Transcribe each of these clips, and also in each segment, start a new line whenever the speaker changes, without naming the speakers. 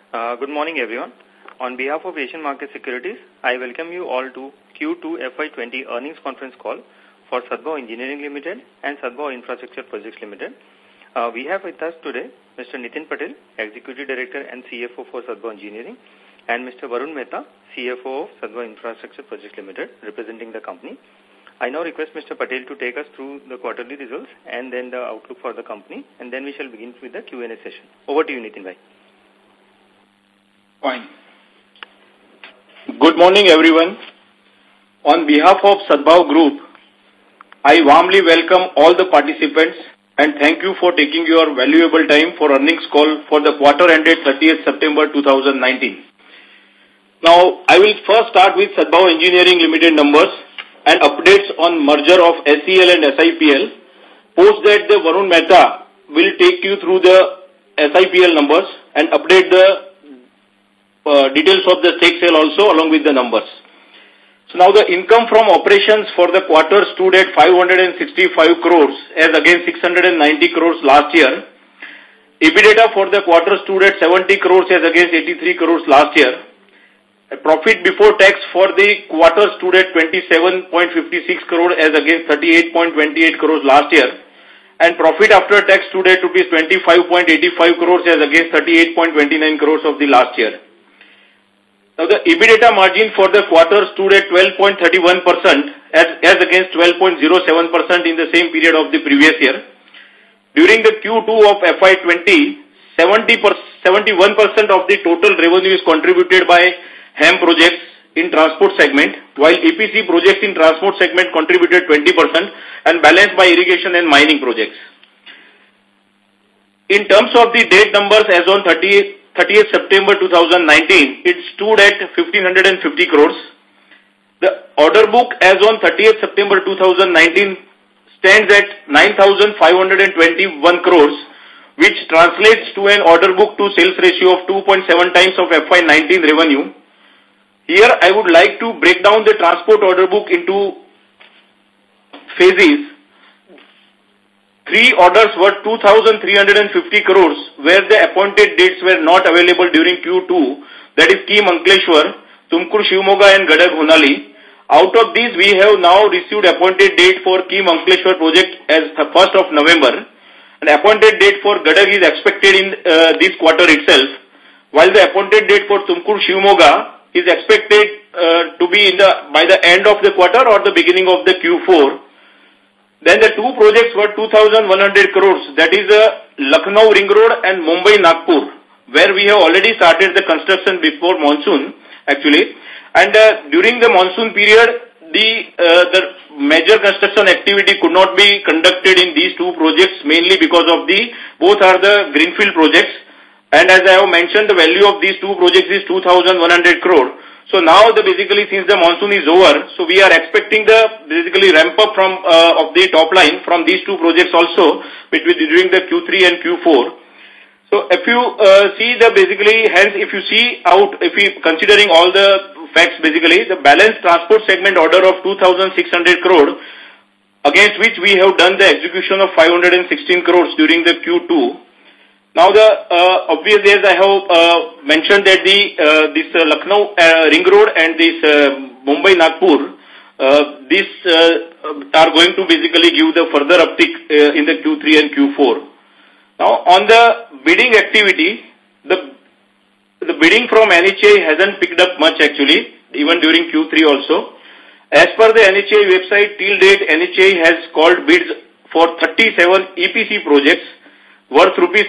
Good morning, everyone. On behalf of Asian Market Securities, I welcome you all to Q2 FY20 earnings conference call for Sadbhav Engineering Limited and Sadbhav Infrastructure Projects Limited. We have with us today Mr. Nitin Patel, Executive Director and CFO for Sadbhav Engineering, and Mr. Varun Mehta, CFO of Sadbhav Infrastructure Projects Limited, representing the company. I now request Mr. Patel to take us through the quarterly results and then the outlook for the company, and then we shall begin with the Q&A session. Over to you, Nitin bhai.
Fine. Good morning, everyone. On behalf of Sadbhav Group, I warmly welcome all the participants and thank you for taking your valuable time for earnings call for the quarter ended 30th September 2019. Now, I will first start with Sadbhav Engineering Limited numbers and updates on merger of SEL and SIPL. Post that, the Varun Mehta will take you through the SIPL numbers and update the details of the stake sale also along with the numbers. So now the income from operations for the quarter stood at 565 crores as against 690 crores last year. EBITDA for the quarter stood at 70 crores as against 83 crores last year. Profit before tax for the quarter stood at 27.56 crores as against 38.28 crores last year. And profit after tax stood at rupees 25.85 crores as against 38.29 crores of the last year. Now the EBITDA margin for the quarter stood at 12.31% as against 12.07% in the same period of the previous year. During the Q2 of FY20, 71% of the total revenue is contributed by HAM projects in transport segment, while EPC projects in transport segment contributed 20% and balanced by irrigation and mining projects. In terms of the debt numbers as on 30th September 2019, it stood at 1,550 crores. The order book as on 30th September 2019 stands at 9,521 crores, which translates to an order book to sales ratio of 2.7 times of FY19 revenue. Here, I would like to break down the transport order book into phases. 3 orders worth 2,350 crores where the appointed dates were not available during Q2, that is Kim Ankleshwar, Tumkur Shivamogga and Gadag Honali. Out of these, we have now received appointed date for Kim Ankleshwar project as the 1st of November. An appointed date for Gadag is expected in this quarter itself, while the appointed date for Tumkur Shivamogga is expected to be by the end of the quarter or the beginning of the Q4. Then the 2 projects were 2,100 crores, that is Lucknow Ring Road and Mumbai Nagpur, where we have already started the construction before monsoon actually. And during the monsoon period, the major construction activity could not be conducted in these 2 projects, mainly because of both are the greenfield projects. And as I have mentioned, the value of these 2 projects is 2,100 crore. So now basically since the monsoon is over, so we are expecting the basically ramp up from of the top line from these 2 projects also during the Q3 and Q4. So if you see the basically, hence if you see out, if we considering all the facts basically, the balanced transport segment order of 2,600 crore against which we have done the execution of 516 crores during the Q2. Now obviously as I have mentioned that this Lucknow Ring Road and this Mumbai Nagpur, these are going to basically give the further uptick in the Q3 and Q4. Now on the bidding activity, the bidding from NHAI hasn't picked up much actually, even during Q3 also. As per the NHAI website, till date NHAI has called bids for 37 EPC projects worth rupees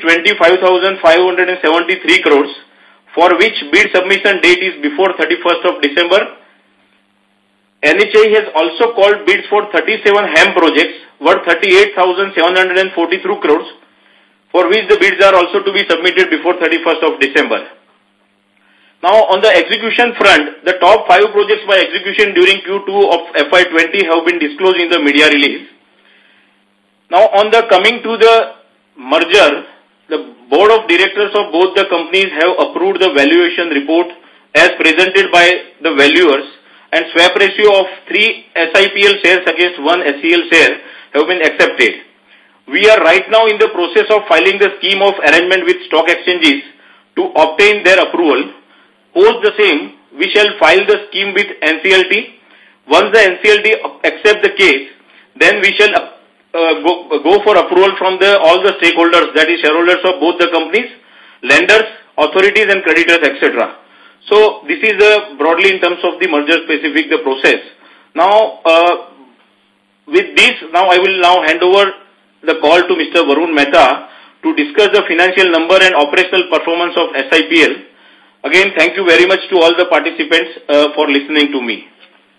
25,573 crores, for which bid submission date is before 31st of December. NHAI has also called bids for 37 HAM projects worth 38,742 crores, for which the bids are also to be submitted before 31st of December. Now on the execution front, the top 5 projects by execution during Q2 of FY20 have been disclosed in the media release. Now on the coming to the merger, the board of directors of both the companies have approved the valuation report as presented by the valuers, and swap ratio of 3 SIPL shares against 1 SEL share have been accepted. We are right now in the process of filing the scheme of arrangement with stock exchanges to obtain their approval. Post the same, we shall file the scheme with NCLT. Once the NCLT accept the case, then we shall go for approval from all the stakeholders, that is shareholders of both the companies, lenders, authorities and creditors, etc. So this is broadly in terms of the merger specific the process. Now, with this, I will now hand over the call to Mr. Varun Mehta to discuss the financial number and operational performance of SIPL. Again, thank you very much to all the participants for listening to me.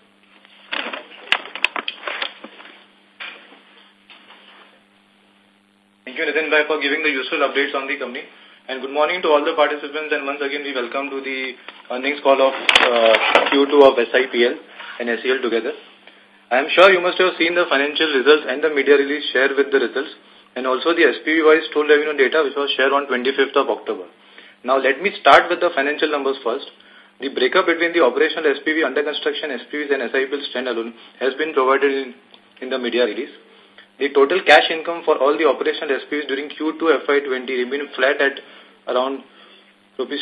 Thank you, Nitin Bhai, for giving the useful updates on the company. And good morning to all the participants. And once again, we welcome to the earnings call of Q2 of SIPL and SEL together. I am sure you must have seen the financial results and the media release shared with the results, and also the SPV-wise toll revenue data which was shared on 25th of October. Now let me start with the financial numbers first. The breakup between the operational SPV, under construction SPVs and SIPL standalone has been provided in the media release. The total cash income for all the operational SPVs during Q2 FY20 remained flat at around rupees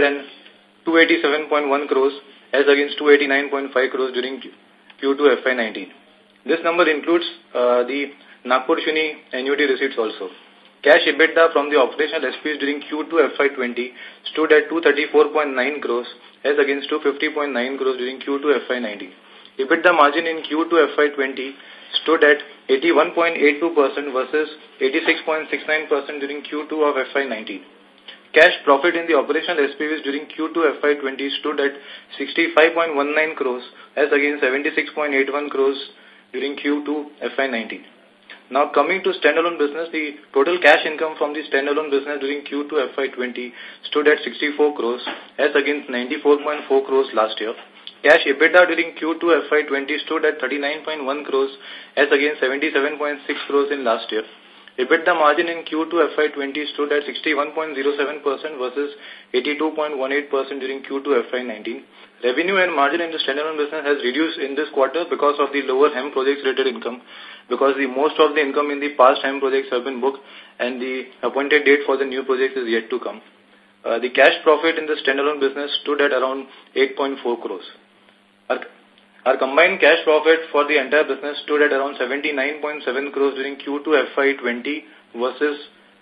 287.1 crores as against 289.5 crores during Q2 FY19. This number includes the Nagpur Shuni annuity receipts also. Cash EBITDA from the operational SPVs during Q2 FY20 stood at 234.9 crores as against 250.9 crores during Q2 FY19. EBITDA margin in Q2 FY20 stood at 81.82% versus 86.69% during Q2 of FY19. Cash profit in the operational SPVs during Q2 FY20 stood at 65.19 crores as against 76.81 crores during Q2 FY19. Now coming to standalone business, the total cash income from the standalone business during Q2 FY20 stood at 64 crores as against 94.4 crores last year. Cash EBITDA during Q2 FY20 stood at 39.1 crores as against 77.6 crores in last year. EBITDA margin in Q2 FY20 stood at 61.07% versus 82.18% during Q2 FY19. Revenue and margin in the standalone business has reduced in this quarter because of the lower HEM projects related income, because the most of the income in the past HEM projects have been booked and the appointed date for the new projects is yet to come. The cash profit in the standalone business stood at around 8.4 crores. Our combined cash profit for the entire business stood at around 79.7 crores during Q2 FY20 versus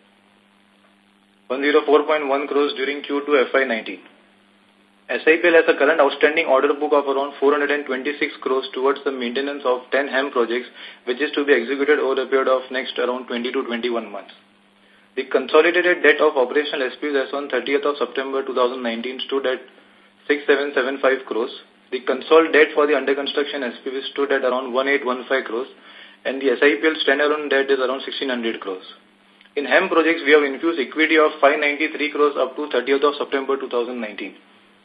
104.1 crores during Q2 FY19. SIPL has a current outstanding order book of around 426 crores towards the maintenance of 10 HEM projects, which is to be executed over a period of next around 20 to 21 months. The consolidated debt of operational SPVs as on 30th of September 2019 stood at 6775 crores. The consolidated debt for the under construction SPV stood at around 1815 crores, and the SIPL standalone debt is around 1600 crores. In HEM projects, we have infused equity of 593 crores up to 30th of September 2019.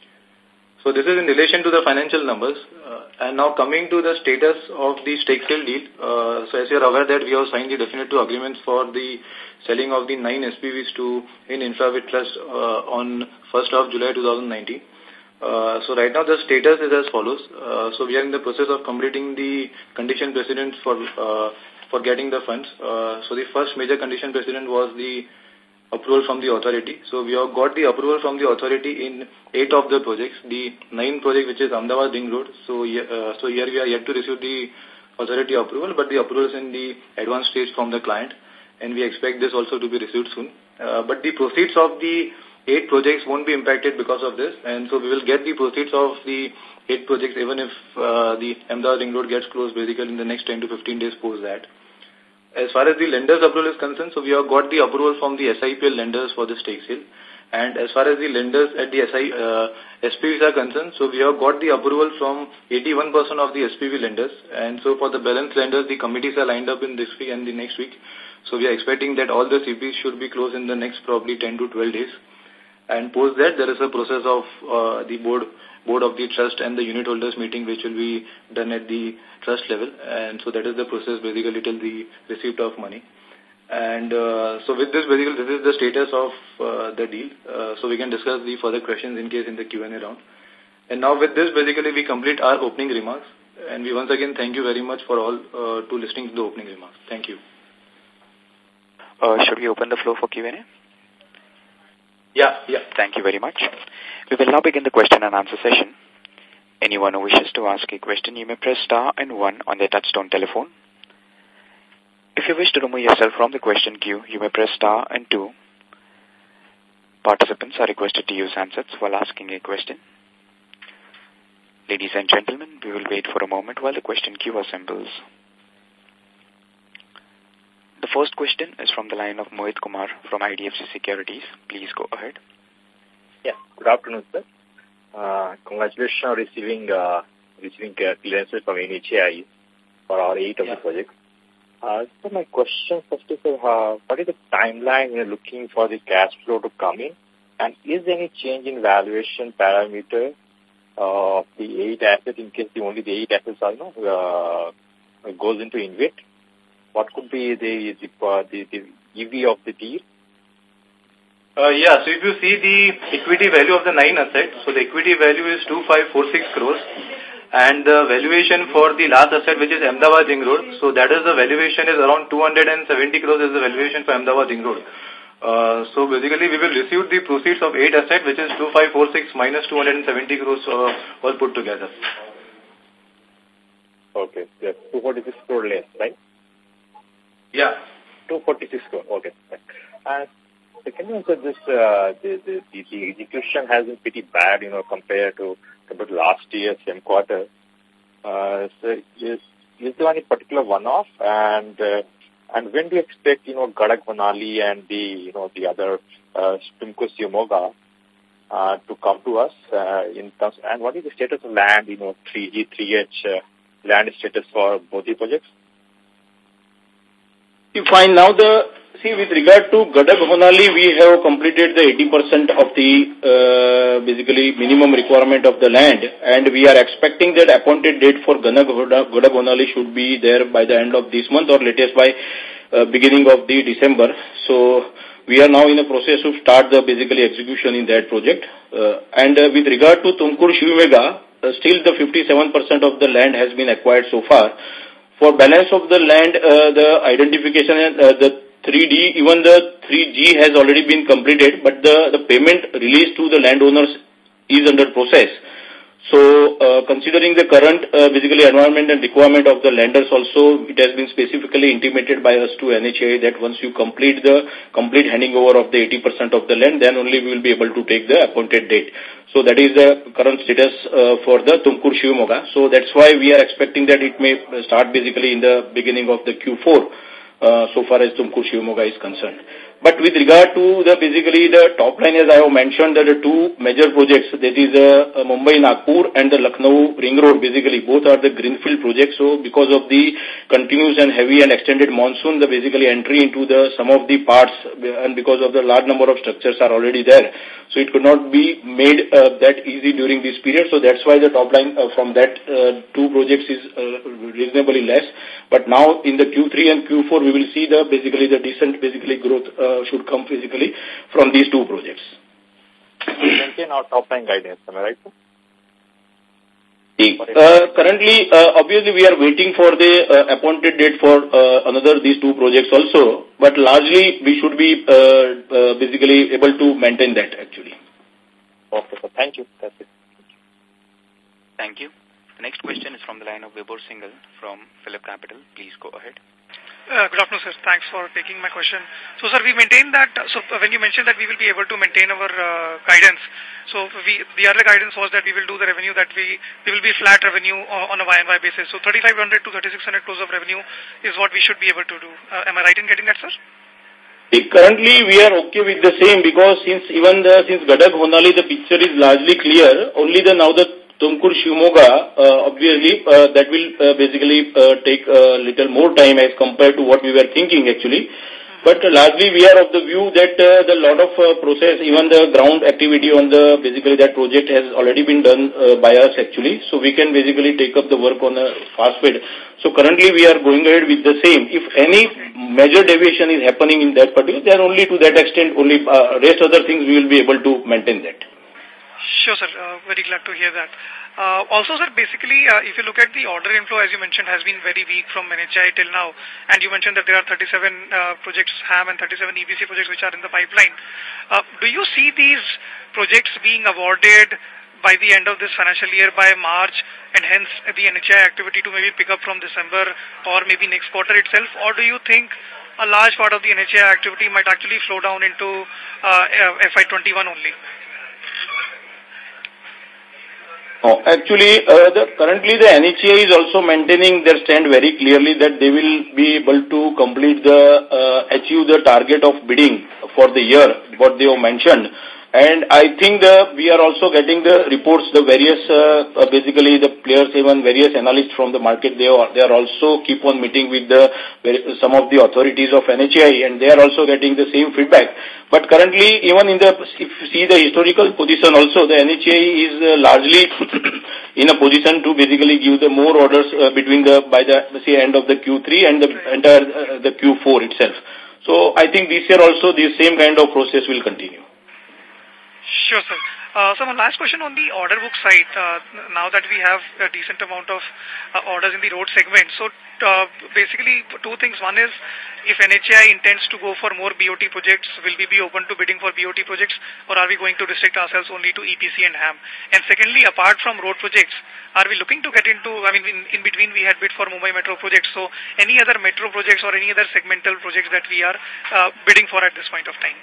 So this is in relation to the financial numbers. And now coming to the status of the stake sale deal. So as you are aware that we have signed the definitive agreements for the selling of the 9 SPVs to InfraVit Trust on 1st of July 2019. So right now the status is as follows. So we are in the process of completing the condition precedent for getting the funds. So the first major condition precedent was the approval from the authority. So we have got the approval from the authority in 8 of the projects. The 9 project which is Ahmedabad Ring Road. So here we are yet to receive the authority approval, but the approval is in the advanced stage from the client, and we expect this also to be received soon. But the proceeds of the 8 projects won't be impacted because of this, and so we will get the proceeds of the 8 projects even if the Ahmedabad Ring Road gets closed basically in the next 10 to 15 days post that. As far as the lenders' approval is concerned, so we have got the approval from the SIPL lenders for the stake sale. And as far as the lenders at the SPVs are concerned, so we have got the approval from 81% of the SPV lenders. And so for the balance lenders, the committees are lined up in this week and the next week. So we are expecting that all the CPs should be closed in the next probably 10 to 12 days. And post that, there is a process of the board of the trust and the unit holders meeting which will be done at the trust level. And so that is the process basically till the receipt of money. And so with this, basically, this is the status of the deal. So we can discuss the further questions in case in the Q&A round. And now with this, basically, we complete our opening remarks. And we once again thank you very much for all to listening to the opening remarks. Thank you.
Should we open the floor for Q&A?
Yeah.
Thank you very much. We will now begin the question and answer session. Anyone who wishes to ask a question, you may press star and 1 on their touchtone telephone. If you wish to remove yourself from the question queue, you may press star and 2. Participants are requested to use handsets while asking a question. Ladies and gentlemen, we will wait for a moment while the question queue assembles. The first question is from the line of Mohit Kumar from IDFC Securities. Please go ahead.
Yeah, good afternoon, sir. Congratulations on receiving clearances from NHAI for our 8 of the projects. So my question first is, what is the timeline you're looking for the cash flow to come in? And is there any change in valuation parameter of the 8 assets in case only the 8 assets are, goes into InvIT? What could be the EV of the deal?
So if you see the equity value of the 9 assets, so the equity value is 2546 crores. And the valuation for the last asset, which is Ahmedabad Ring Road, so that is the valuation is around 270 crores is the valuation for Ahmedabad Ring Road. So basically we will receive the proceeds of 8 assets, which is 2546 minus 270 crores all put together.
Okay, yeah, 246 crore less, right?
Yeah.
246 crore, okay. And second one, sir, the execution has been pretty bad, compared to last year, same quarter. So is there any particular one-off? And when do you expect, Gadag Manali and the other Tumkur Shivamogga to come to us in terms? And what is the status of land, 3G, 3H land status for both the projects?
You find now with regard to Gadag Manali, we have completed the 80% of the basically minimum requirement of the land, and we are expecting that appointed date for Gadag Manali should be there by the end of this month or latest by beginning of the December. So we are now in the process of start the basically execution in that project. And with regard to Tumkur Shivamogga, still the 57% of the land has been acquired so far. For balance of the land, the identification and the 3D, even the 3G has already been completed, but the payment released to the landowners is under process. So, considering the current basically environment and requirement of the lenders also, it has been specifically intimated by us to NHAI that once you complete the complete handing over of the 80% of the land, then only we will be able to take the appointed date. So that is the current status for the Tumkur Shivamogga. So that's why we are expecting that it may start basically in the beginning of the Q4, so far as Tumkur Shivamogga is concerned. But with regard to basically the top line, as I have mentioned, that the 2 major projects, that is Mumbai-Nagpur and the Lucknow Ring Road, basically both are the greenfield projects. So because of the continuous and heavy and extended monsoon, the basically entry into the some of the parts, and because of the large number of structures are already there, so it could not be made that easy during this period. So that's why the top line from that 2 projects is reasonably less. But now in the Q3 and Q4, we will see the basically the decent basically growth should come physically from these 2 projects.
Maintain our top line guidance, am I right?
Currently, obviously, we are waiting for the appointed date for another these 2 projects also, but largely we should be basically able to maintain that actually.
Okay, so thank you. That's it.
Thank you. The next question is from the line of Vibhor Singhal from Phillip Capital. Please go ahead.
Good afternoon, sir. Thanks for taking my question. So, sir, we maintain that, so when you mentioned that we will be able to maintain our guidance, so the other guidance was that we will do the revenue that we will be flat revenue on a Y&Y basis. So 3,500 to 3,600 crores of revenue is what we should be able to do. Am I right in getting that, sir?
Currently, we are okay with the same because since Gadag Manali, the picture is largely clear. Only now the Tumkur Shivamogga, obviously, that will basically take a little more time as compared to what we were thinking actually. But largely, we are of the view that the lot of process, even the ground activity on the basically that project has already been done by us actually. So we can basically take up the work on a fast speed. So currently, we are going ahead with the same. If any major deviation is happening in that particular, then only to that extent, only rest other things we will be able to maintain that.
Sure, sir. Very glad to hear that. Also, sir, basically, if you look at the order inflow, as you mentioned, has been very weak from NHAI till now. And you mentioned that there are 37 projects, HAM, and 37 EPC projects which are in the pipeline. Do you see these projects being awarded by the end of this financial year, by March, and hence the NHAI activity to maybe pick up from December or maybe next quarter itself? Or do you think a large part of the NHAI activity might actually flow down into FY21 only?
Oh, actually, currently the NHAI is also maintaining their stand very clearly that they will be able to complete achieve the target of bidding for the year, what they have mentioned. And I think we are also getting the reports, the various, basically the players, even various analysts from the market, they are also keep on meeting with some of the authorities of NHAI, and they are also getting the same feedback. But currently, even if you see the historical position also, the NHAI is largely in a position to basically give the more orders by the end of the Q3 and the entire the Q4 itself. So I think this year also the same kind of process will continue.
Sure, sir. So my last question on the order book side, now that we have a decent amount of orders in the road segment. So basically two things. One is, if NHAI intends to go for more BOT projects, will we be open to bidding for BOT projects, or are we going to restrict ourselves only to EPC and HAM? And secondly, apart from road projects, are we looking to get into, I mean, in between we had bid for Mumbai Metro projects, so any other metro projects or any other segmental projects that we are bidding for at this point of time?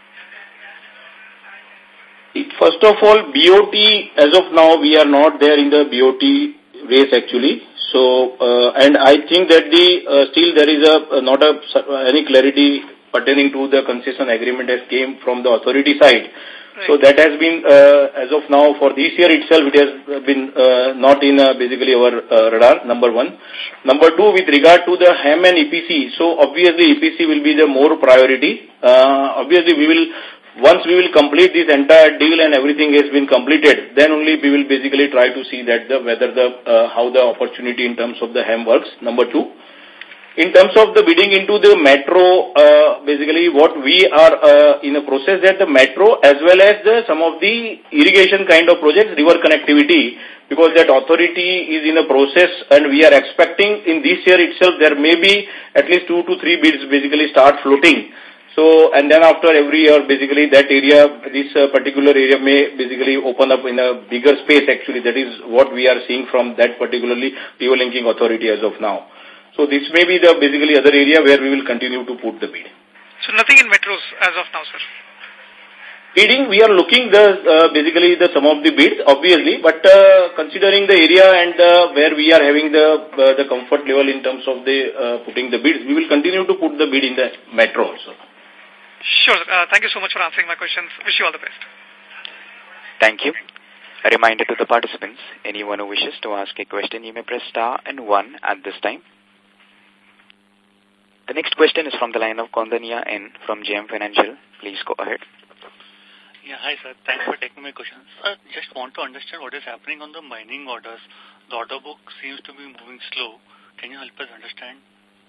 First of all, BOT, as of now, we are not there in the BOT race actually. So, and I think that still there is not any clarity pertaining to the concession agreement that came from the authority side. Right. So that has been, as of now, for this year itself, it has been not in basically our radar, number one. Number two, with regard to the HAM and EPC, so obviously EPC will be the more priority. Obviously once we will complete this entire deal and everything has been completed, then only we will basically try to see that how the opportunity in terms of the HAM works. Number two, in terms of the bidding into the metro, basically what we are in a process that the metro as well as some of the irrigation kind of projects, river connectivity, because that authority is in a process and we are expecting in this year itself there may be at least 2 to 3 bids basically start floating. So, and then after every year, basically that area, this particular area may basically open up in a bigger space actually. That is what we are seeing from that particularly river linking authority as of now. So this may be the basically other area where we will continue to put the bid.
So nothing in metros as of now, sir?
Bidding, we are looking basically some of the bids, obviously, but considering the area and where we are having the comfort level in terms of the putting the bids, we will continue to put the bid in the metro also.
Sure. Thank you so much for answering my questions. Wish you all the best.
Thank you. A reminder to the participants, anyone who wishes to ask a question, you may press star and 1 at this time. The next question is from the line of Kondania N from JM Financial. Please go ahead.
Yeah, hi sir. Thanks for taking my question. Sir, just want to understand what is happening on the mining orders. The order book seems to be moving slow. Can you help us understand?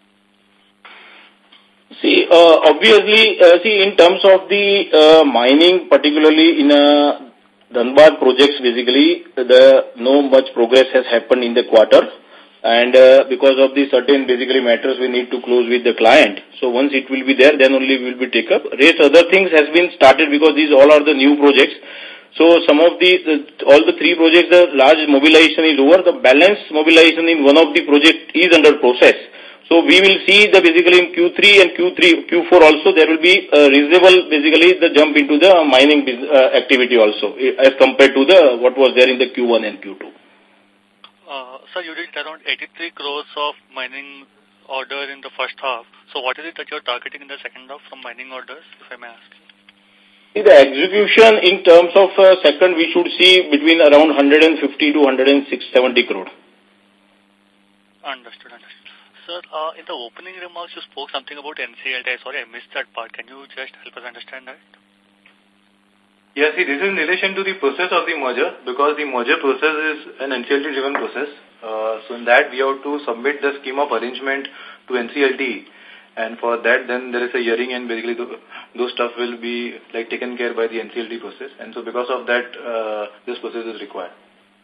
See, obviously, in terms of the mining, particularly in Dhanbad projects, basically, no much progress has happened in the quarter. And because of the certain basically matters we need to close with the client. So once it will be there, then only we will be take up. Rest other things has been started because these all are the new projects. So some of all the 3 projects, the large mobilization is over. The balance mobilization in one of the project is under process. So we will see basically in Q3 and Q4 also there will be reasonable basically the jump into the mining activity also as compared to what was there in the Q1 and Q2.
Sir, you did around 83 crores of mining order in the first half. So what is it that you're targeting in the second half from mining orders, if I may ask?
See, the execution in terms of second we should see between around 150 to 170 crore.
Understood. Sir, in the opening remarks, you spoke something about NCLT. Sorry, I missed that part. Can you just help us understand that?
Yes, see, this is in relation to the process of the merger, because the merger process is an NCLT-driven process. So in that, we have to submit the scheme of arrangement to NCLT. And for that, then there is a hearing, and basically those stuff will be like taken care by the NCLT process. And so because of that, this process is required.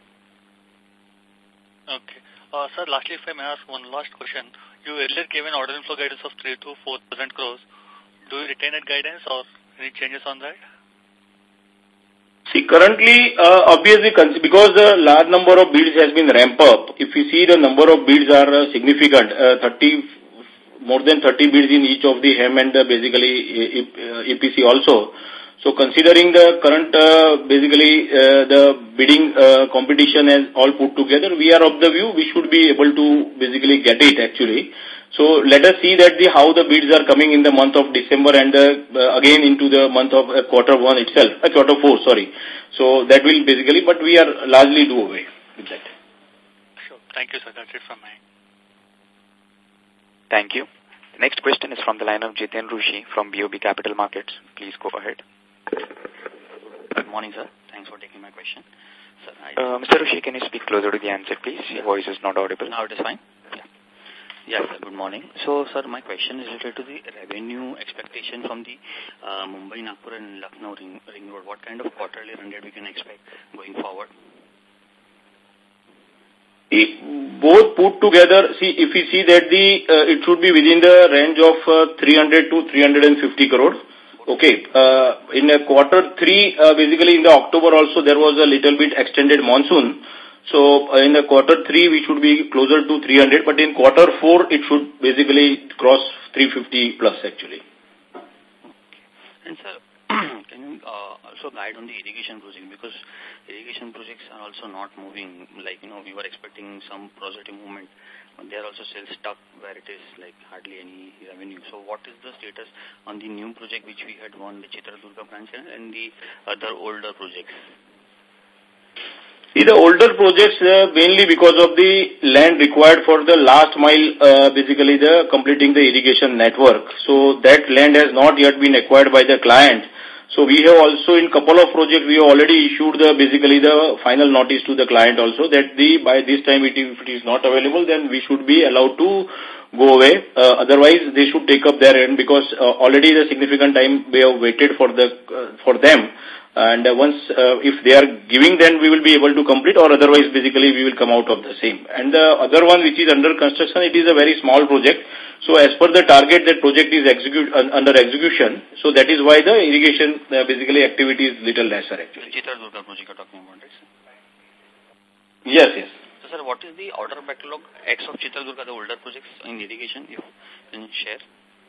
Okay. Sir, lastly, if I may ask one last question. You earlier gave an order inflow guidance of 3 to 4,000 crores. Do you retain that guidance or any changes on that?
See, currently, obviously, because the large number of bids has been ramped up, if you see the number of bids are significant, more than 30 bids in each of the HEM and basically EPC also. So considering the current, the bidding competition and all put together, we are of the view we should be able to basically get it actually. So let us see that how the bids are coming in the month of December and again into the month of quarter 1 itself, quarter 4, sorry. So that will basically, but we are largely do away with that.
Sure. Thank you, sir. That's it from me.
Thank you. The next question is from the line of Jiten Rushi from BOB Capital Markets. Please go ahead.
Good morning, sir. Thanks for taking my question. Sir,
Mr. Rushi, can you speak closer to the answer, please? Your voice is not audible.
Now it is fine? Yeah. Yes, sir. Good morning. So, sir, my question is related to the revenue expectation from the Mumbai, Nagpur and Lucknow ring road. What kind of quarterly run rate we can expect going forward?
Both put together, see, if we see that it should be within the range of 300 to 350 crores. Okay. In quarter 3, basically in the October also there was a little bit extended monsoon. So in the quarter 3 we should be closer to 300, but in quarter 4 it should basically cross 350 plus actually.
And sir, can you also guide on the irrigation project, because irrigation projects are also not moving, like, we were expecting some positive movement, but they are also still stuck where it is like hardly any revenue. So what is the status on the new project which we had won, the Chitradurga branch and the other older projects?
See, the older projects, mainly because of the land required for the last mile, basically the completing the irrigation network. So that land has not yet been acquired by the client. So we have also in couple of projects, we have already issued basically the final notice to the client also that by this time if it is not available, then we should be allowed to go away. Otherwise they should take up their end, because already the significant time we have waited for them. And once, if they are giving, then we will be able to complete, or otherwise basically we will come out of the same. And the other one which is under construction, it is a very small project. So as per the target, that project is under execution. So that is why the irrigation basically activity is little lesser actually.
Chitradurga project you're talking about, right, sir?
Yes, yes.
So sir, what is the order backlog X of Chitradurga, the older projects in irrigation, if you can share?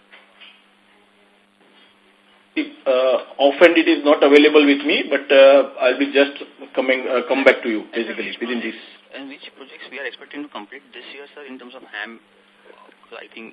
Often it is not available with me, but I'll be just come back to you basically within this.
And which projects we are expecting to complete this year, sir, in terms of HAM? I think.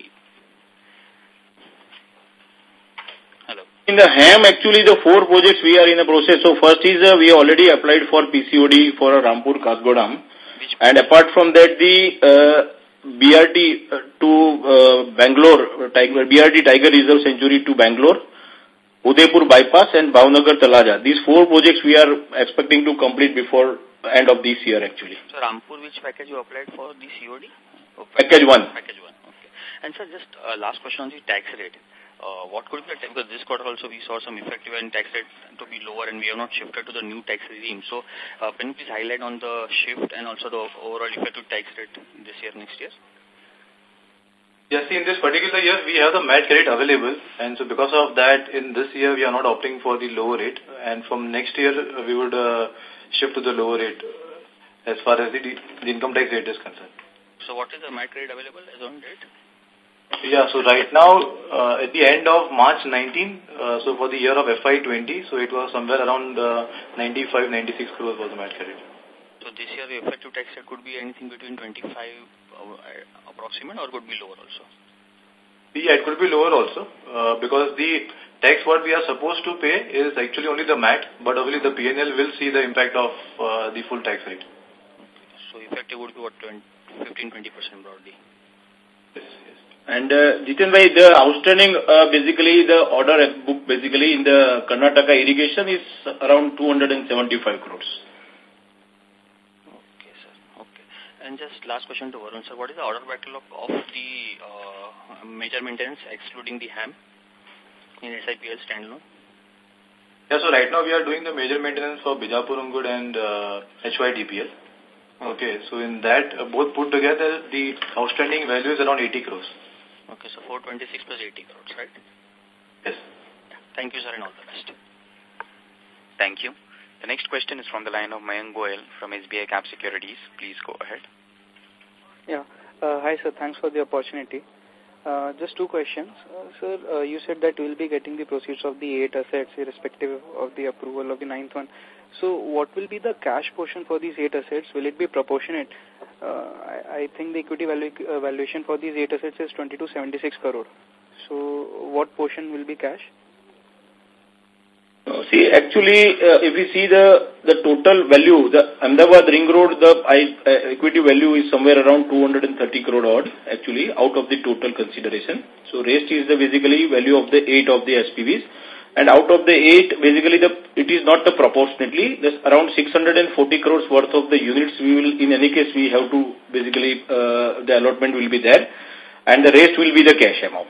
Hello.
In the HAM, actually, the 4 projects we are in the process. So first is we already applied for PCOD for Rampur Kasgodam, and apart from that, the BRT to Bangalore, BRT Tiger Reserve Sanctuary to Bangalore, Udaipur Bypass and Bhavnagar Talaja. These 4 projects we are expecting to complete before end of this year actually.
So Rampur, which package you applied for the COD?
Package 1.
Package 1, okay. And sir, just last question on the tax rate. What could be the tax? Because this quarter also we saw some effective and tax rate to be lower, and we have not shifted to the new tax regime. So can you please highlight on the shift and also the overall effective tax rate this year, next year?
Yes, in this particular year, we have the MAT credit available, and so because of that, in this year, we are not opting for the lower rate, and from next year, we would shift to the lower rate as far as the income tax rate is concerned.
So what is the MAT credit available as on date?
Yeah, so right now, at the end of March 19, so for the year of FY20, so it was somewhere around 95-96 crores was the MAT credit.
So this year the effective tax rate could be anything between 25 approximate, or could be lower also?
Yeah, it could be lower also, because the tax what we are supposed to pay is actually only the MAT, but obviously the PNL will see the impact of the full tax rate.
Okay. So effective would be what, 15-20% broadly?
Yes, yes.
And Jiten bhai, the outstanding, basically the order book basically in the Karnataka irrigation is around 275 crores.
And just last question to Varun, sir. What is the order backlog of the major maintenance excluding the HAM in SIPL standalone?
Yeah, so right now we are doing the major maintenance for Bijapur Ungud and HYDPL. Okay, so in that, both put together, the outstanding value is around 80 crores.
Okay, so 426 plus 80 crores, right?
Yes.
Yeah. Thank you, sir, and all the best.
Thank you. The next question is from the line of Mayank Goyal from SBI Cap Securities. Please go ahead.
Yeah. Hi, sir. Thanks for the opportunity. Just two questions. Sir, you said that we will be getting the proceeds of the 8 assets irrespective of the approval of the 9th one. So what will be the cash portion for these 8 assets? Will it be proportionate? I think the equity valuation for these 8 assets is 2276 crore. So what portion will be cash?
See, actually, if we see the total value, the Ahmedabad Ring Road, the equity value is somewhere around 230 crore odd, actually, out of the total consideration. So rest is the basically value of the 8 of the SPVs. And out of the 8, basically, it is not the proportionately. There's around 640 crores worth of the units we will, in any case, we have to, basically, the allotment will be there. And the rest will be the cash amount.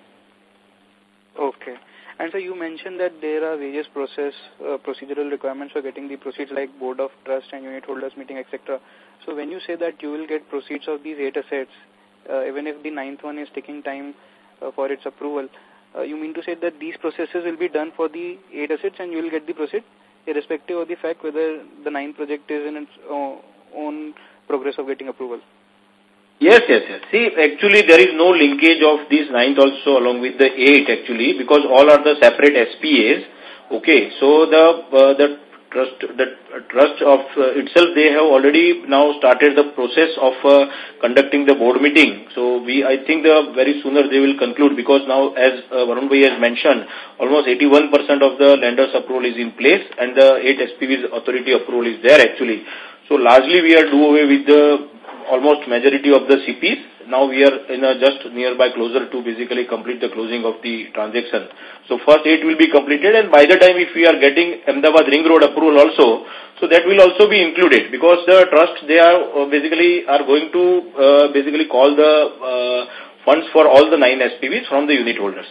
Okay. And so you mentioned that there are various procedural requirements for getting the proceeds like board of trust and unit holders meeting, etc. So when you say that you will get proceeds of these 8 assets, even if the 9th one is taking time for its approval, you mean to say that these processes will be done for the 8 assets and you will get the proceeds irrespective of the fact whether the 9th project is in its own progress of getting approval?
Yes. See, actually, there is no linkage of this 9th also along with the 8 actually, because all are the separate SPAs. Okay, so the trust of itself, they have already now started the process of conducting the board meeting. So I think very sooner they will conclude, because now, as Varun Bhai has mentioned, almost 81% of the lenders' approval is in place and the 8 SPVs authority approval is there actually. So largely we are do away with the almost majority of the CPs. Now we are in just nearby closer to basically complete the closing of the transaction. So first 8 will be completed, and by the time if we are getting Ahmedabad Ring Road approval also, so that will also be included, because the trust, they are basically are going to basically call the funds for all the 9 SPVs from the unit holders.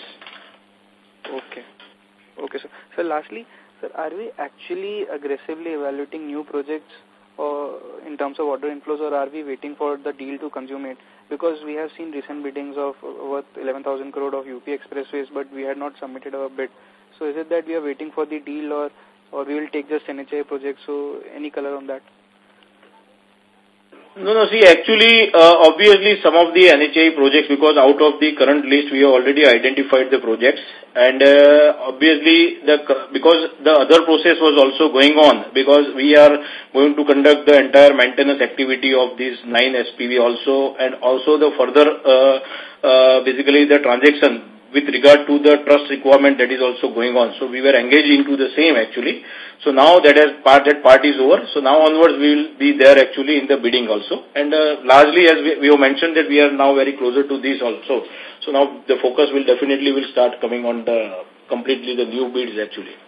Okay, sir. So lastly, sir, are we actually aggressively evaluating new projects in terms of order inflows, or are we waiting for the deal to consummate? Because we have seen recent biddings of worth 11,000 crore of UP expressways, but we had not submitted our bid. So is it that we are waiting for the deal, or we will take just NHAI projects? So any color on that?
No, see, actually, obviously some of the NHAI projects, because out of the current list, we have already identified the projects, and obviously, because the other process was also going on, because we are going to conduct the entire maintenance activity of these 9 SPV also, and also the further, basically the transaction with regard to the trust requirement that is also going on. So we were engaged into the same actually. So now that part is over. So now onwards we will be there actually in the bidding also. And largely, as we have mentioned, that we are now very closer to this also. So now the focus will definitely start coming on completely the new bids actually.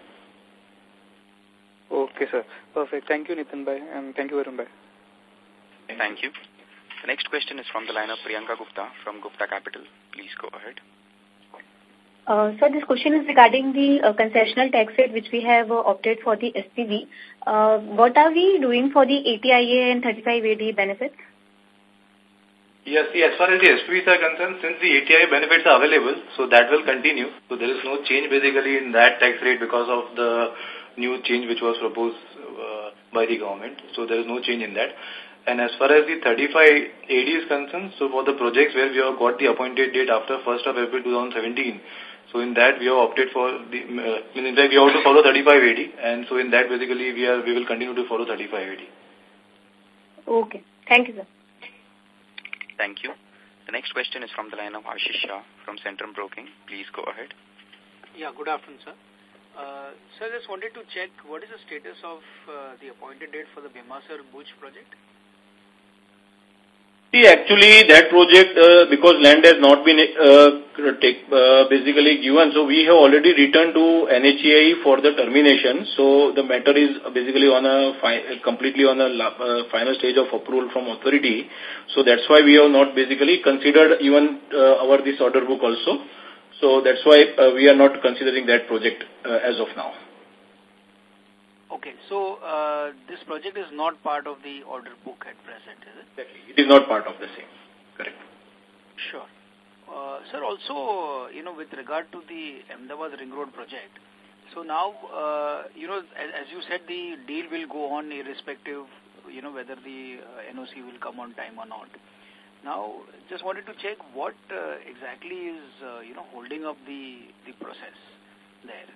Okay, sir. Perfect. Thank you, Nitin Bhai, and thank you, Varun Bhai.
Thank you. The next question is from the line of Priyanka Gupta from Gupta Capital. Please go ahead.
Sir, this question is regarding the concessional tax rate which we have opted for the SPV. What are we doing for the ATIA and 35AD benefits?
Yes, as far as the SPVs are concerned, since the ATIA benefits are available, so that will continue. So there is no change basically in that tax rate because of the new change which was proposed by the government. So there is no change in that. And as far as the 35AD is concerned, so for the projects where we have got the appointed date after 1st of April 2017, so in that we have opted for in fact we have to follow 35AD, and so in that basically we will continue to follow 35AD.
Okay. Thank you, sir.
Thank you. The next question is from the line of Ashish Shah from Centrum Broking. Please go ahead.
Yeah, good afternoon, sir. Sir, just wanted to check what is the status of the appointed date for the Bhimasar Bhuj project?
See, actually, that project, because land has not been basically given, so we have already returned to NHAI for the termination. So the matter is basically on a completely on a final stage of approval from authority. So that's why we have not basically considered even this order book also. So that's why we are not considering that project as of now.
Okay, so this project is not part of the order book at present, is it?
Exactly. It is not part of the same. Correct.
Sure. Sir, also, with regard to the Ahmedabad Ring Road project, so now, as you said, the deal will go on irrespective, whether the NOC will come on time or not. Now, just wanted to check what exactly is, holding up the process there.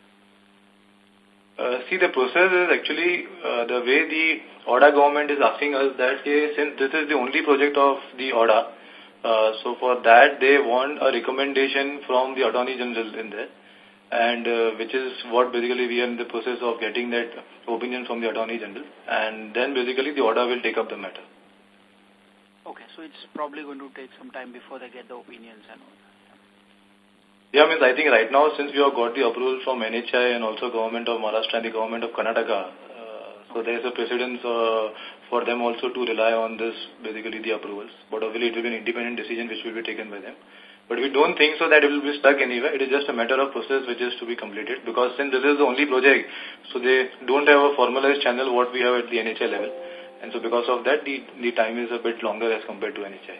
See, the process is actually the way the ORDA government is asking us that since this is the only project of the ORDA, so for that they want a recommendation from the Attorney General in there, and which is what basically we are in the process of getting that opinion from the Attorney General, and then basically the ORDA will take up the matter.
Okay, so it's probably going to take some time before they get the opinions and all that.
Yeah, I think right now, since we have got the approval from NHI and also Government of Maharashtra and the Government of Karnataka, so there is a precedence for them also to rely on this, basically the approvals. But obviously it will be an independent decision which will be taken by them. But we don't think so that it will be stuck anywhere. It is just a matter of process which is to be completed, because since this is the only project, so they don't have a formalized channel what we have at the NHI level. And so because of that, the time is a bit longer as compared to NHI.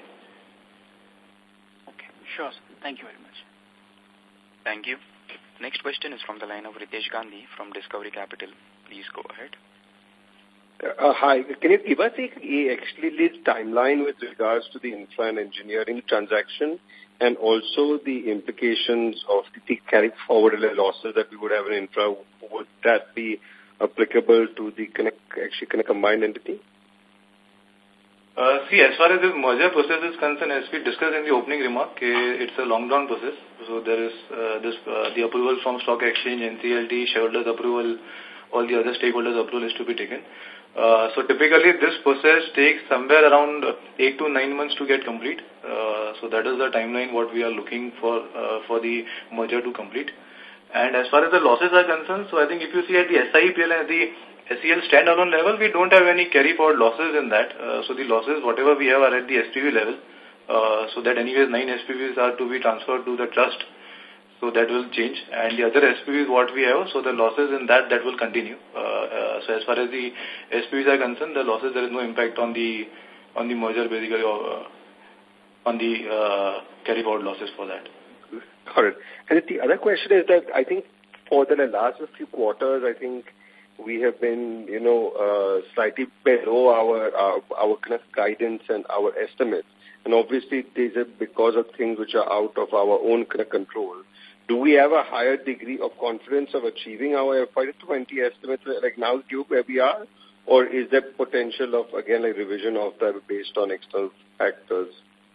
Okay, sure. Thank you very much.
Thank you. Next question is from the line of Ritesh Gandhi from Discovery Capital. Please go ahead.
Hi. Can you give us actually this timeline with regards to the infra and engineering transaction, and also the implications of the carry forward losses that we would have in infra? Would that be applicable to the combined entity?
See, as far as this merger process is concerned, as we discussed in the opening remark, it's a long-drawn process. So there is the approval from Stock Exchange, NCLT, shareholders approval, all the other stakeholders approval is to be taken. So typically this process takes somewhere around 8 to 9 months to get complete. So that is the timeline what we are looking for the merger to complete. And as far as the losses are concerned, so I think if you see at the SIPL and the SEL standalone level, we don't have any carry forward losses in that. So the losses, whatever we have, are at the SPV level. So that anyways 9 SPVs are to be transferred to the trust. So that will change. And the other SPVs what we have, so the losses in that will continue. So as far as the SPVs are concerned, the losses, there is no impact on the merger basically, on the carry forward losses for that.
Got it. And the other question is that I think for the last few quarters, I think we have been, slightly below our kind of guidance and our estimates. And obviously, these are because of things which are out of our own kind of control. Do we have a higher degree of confidence of achieving our FY20 estimates, like now due where we are? Or is there potential of, again, like revision of that based on external factors?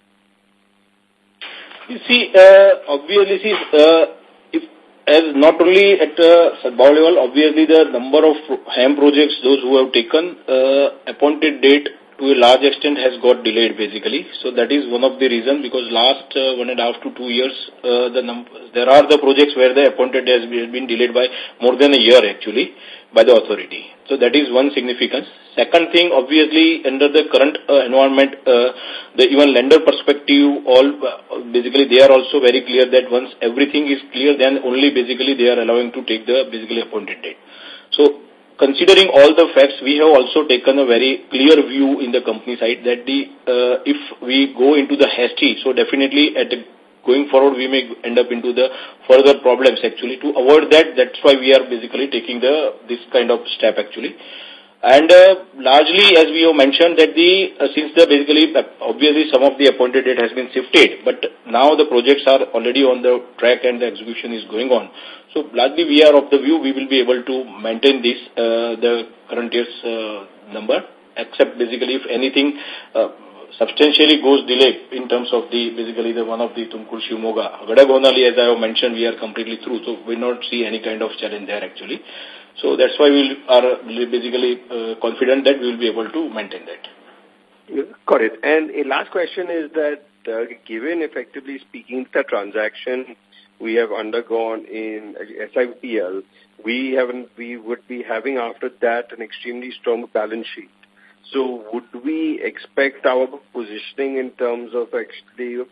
You see, obviously, if as not only at Sadbhav level, obviously the number of HAM projects, those who have taken appointed date to a large extent has got delayed basically. So that is one of the reasons, because last 1.5 to 2 years, there are the projects where the appointed date has been delayed by more than a year actually by the authority. So that is one significance. Second thing, obviously, under the current environment, the even lender perspective, basically they are also very clear that once everything is clear, then only basically they are allowing to take the basically appointed date. So considering all the facts, we have also taken a very clear view in the company side that if we go into the hasty, so definitely going forward we may end up into the further problems actually. To avoid that, that's why we are basically taking this kind of step actually. And largely, as we have mentioned, that since basically obviously some of the appointed date has been shifted, but now the projects are already on the track and the execution is going on. So largely we are of the view we will be able to maintain this the current year's number, except basically if anything substantially goes delayed in terms of basically the one of the Tumkur Shivamogga. Gadagonali, as I have mentioned, we are completely through, so we not see any kind of challenge there actually. So that's why we are basically confident that we will be able to maintain that.
Got it. And a last question is that given, effectively speaking, the transaction we have undergone in SIPL, we would be having after that an extremely strong balance sheet. So would we expect our positioning in terms of actually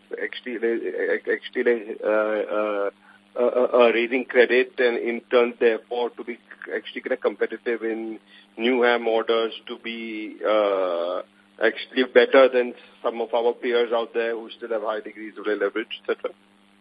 raising credit and in turn therefore to be actually kind of competitive in new HAM orders, to be actually better than some of our peers out there who still have high degrees of leverage, etc.?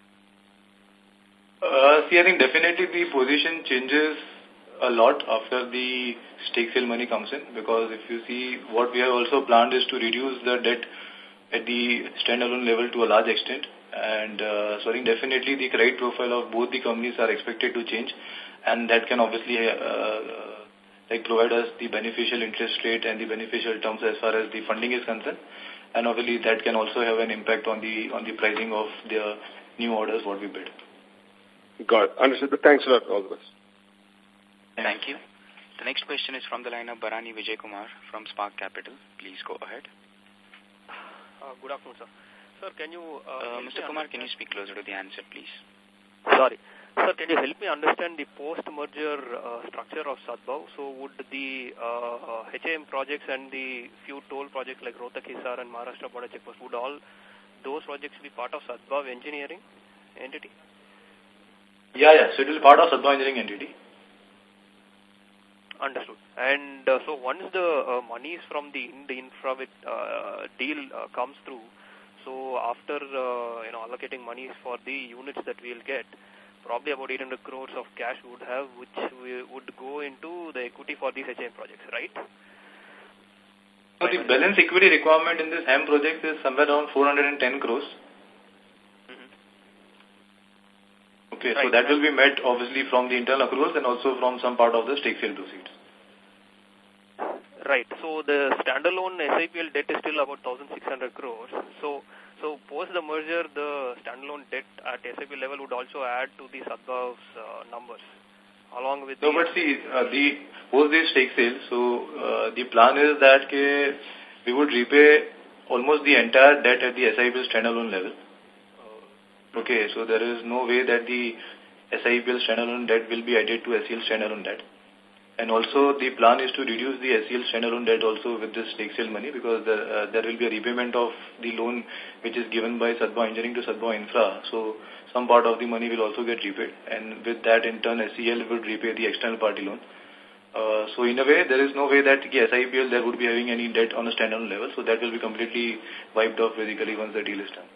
See, I think definitely the position changes a lot after the stake sale money comes in, because if you see, what we have also planned is to reduce the debt at the standalone level to a large extent. And so I think definitely the credit profile of both the companies are expected to change, and that can obviously provide us the beneficial interest rate and the beneficial terms as far as the funding is concerned. And obviously that can also have an impact on the pricing of the new orders what we bid.
Got it. Understood. Thanks a lot. All the best.
Thank you. The next question is from the line of Bharani Vijay Kumar from Spark Capital. Please go ahead.
Good afternoon, sir. Sir, can you...
Mr. Kumar, can you speak closer to the answer, please?
Sorry. Sir, can you help me understand the post-merger structure of Sadbhav? So would the HAM projects and the few toll projects like Rohtak-Hisar and Maharashtra border checkpost, would all those projects be part of Sadbhav engineering entity?
Yeah. So it will be part of Sadbhav engineering entity.
Understood. And so once the monies from the infra deal comes through, so after allocating monies for the units that we'll get, probably about 800 crores of cash would have, which would go into the equity for these HAM projects, right?
So the balance equity requirement in this HAM project is somewhere around 410 crores. Okay, right. So that will be met obviously from the internal accruals and also from some part of the stake sale proceeds.
Right. So the standalone SIPL debt is still about 1,600 crores. So post the merger, the standalone debt at SIPL level would also add to the Sadbhav's numbers, along with.
No, but see, post the stake sale. So the plan is that we would repay almost the entire debt at the SIPL standalone level. Okay, so there is no way that the SIPL standalone debt will be added to SEL standalone debt. And also the plan is to reduce the SEL standalone debt also with this stake sale money, because there will be a repayment of the loan which is given by Sadbhav Engineering to Sadbhav Infra. So some part of the money will also get repaid, and with that in turn SEL would repay the external party loan. So in a way, there is no way that SIPL there would be having any debt on a standalone level. So that will be completely wiped off basically once the deal is done.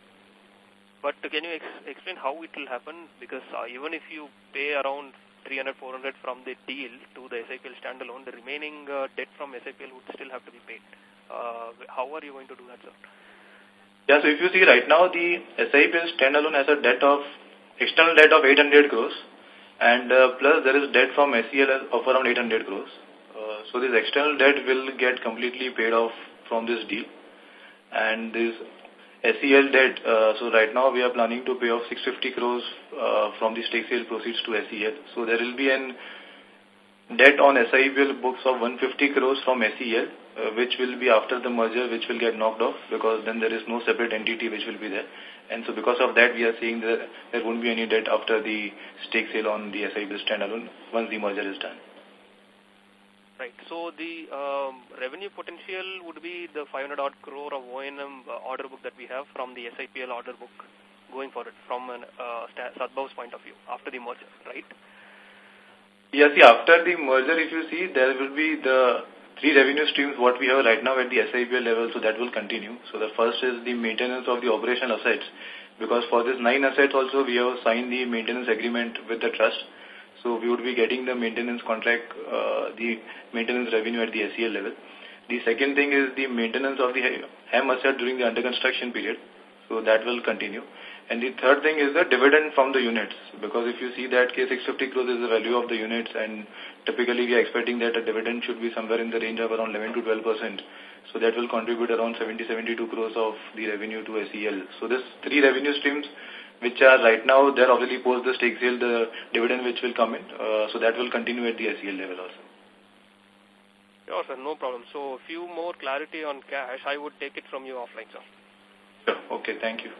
But can you explain how it will happen? Because even if you pay around 300, 400 from the deal to the SIPL standalone, the remaining debt from SIPL would still have to be paid. How are you going to do that, sir?
Yeah, so if you see right now, the SIPL standalone has a external debt of 800 crores, and plus there is debt from SEL of around 800 crores. So this external debt will get completely paid off from this deal. And this SEL debt, so right now we are planning to pay off 650 crores from the stake sale proceeds to SEL. So there will be an debt on SIPL books of 150 crores from SEL, which will be after the merger, which will get knocked off, because then there is no separate entity which will be there. And so because of that, we are seeing that there won't be any debt after the stake sale on the SIPL standalone once the merger is done.
Right. So the revenue potential would be the 500 odd crore of O&M order book that we have from the SIPL order book going forward from Sadbhav's point of view after the merger, right?
Yes, see, after the merger, if you see, there will be the three revenue streams what we have right now at the SIPL level, so that will continue. So the first is the maintenance of the operational assets, because for this 9 assets also we have signed the maintenance agreement with the trust. So we would be getting the maintenance contract, the maintenance revenue at the SEL level. The second thing is the maintenance of the HAM asset during the under construction period. So that will continue. And the third thing is the dividend from the units, because if you see that 650 crores is the value of the units, and typically we are expecting that a dividend should be somewhere in the range of around 11 to 12%. So that will contribute around 72 crores of the revenue to SEL. So this three revenue streams which are right now, they're obviously post the stake sale, the dividend which will come in. So that will continue at the SEL level also.
Sure, sir, no problem. So, few more clarity on cash, I would take it from you offline, sir.
Sure. Okay, thank you.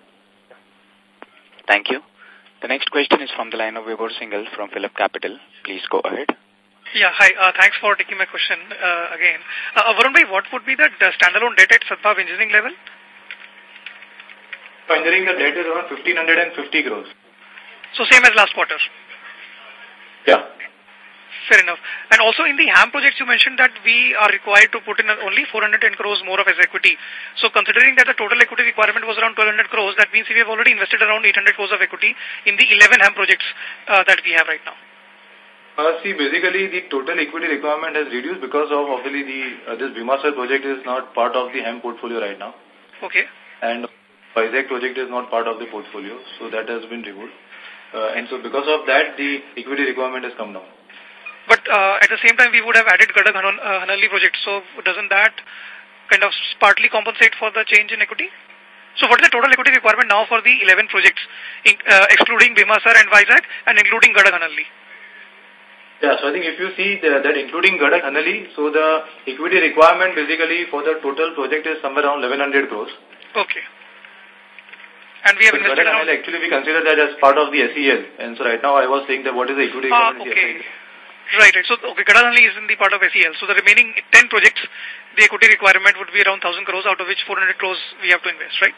Thank you. The next question is from the line of Vibhor Singhal from Phillip Capital. Please go ahead.
Yeah, hi. Thanks for taking my question again. Varun bhai, what would be the standalone debt at Sadbhav Engineering level?
Engineering, the debt is around 1,550 crores.
So same as last quarter?
Yeah.
Fair enough. And also in the HAM projects, you mentioned that we are required to put in only 410 crores more of as equity. So considering that the total equity requirement was around 1,200 crores, that means we have already invested around 800 crores of equity in the 11 HAM projects that we have right now.
See, basically the total equity requirement has reduced because of obviously this Bhimasar project is not part of the HAM portfolio right now.
Okay.
And Vizag project is not part of the portfolio, so that has been removed. And so because of that, the equity requirement has come down.
But at the same time, we would have added Gadag Hanali project. So doesn't that kind of partly compensate for the change in equity? So what is the total equity requirement now for the 11 projects, excluding Bhimasar and Vizag and including Gadag Hanali?
Yeah, so I think if you see that including Gadag Hanali, so the equity requirement basically for the total project is somewhere around 1,100 crores.
Okay. And we have invested around...
Actually, we consider that as part of the SEL. And so right now I was saying that what is the equity requirement?
Okay. Right. So, okay, Gadag Hanali is in the part of SEL. So the remaining 10 projects, the equity requirement would be around 1,000 crores, out of which 400 crores we have to invest, right?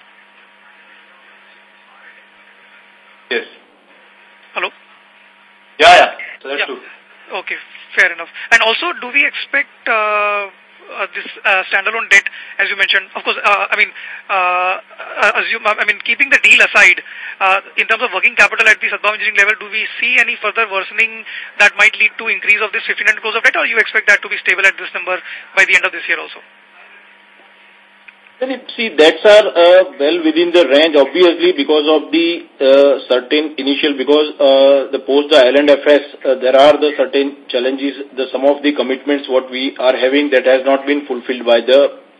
Yes.
Hello?
Yeah. So that's true.
Okay, fair enough. And also, do we expect this standalone debt, as you mentioned, of course, keeping the deal aside, in terms of working capital at the Sadbhav Engineering level, do we see any further worsening that might lead to increase of this 1,500 crores of debt, or you expect that to be stable at this number by the end of this year also?
See, debts are well within the range, obviously, because of the certain initial, because the post the L&FS, there are the certain challenges, some of the commitments what we are having that has not been fulfilled by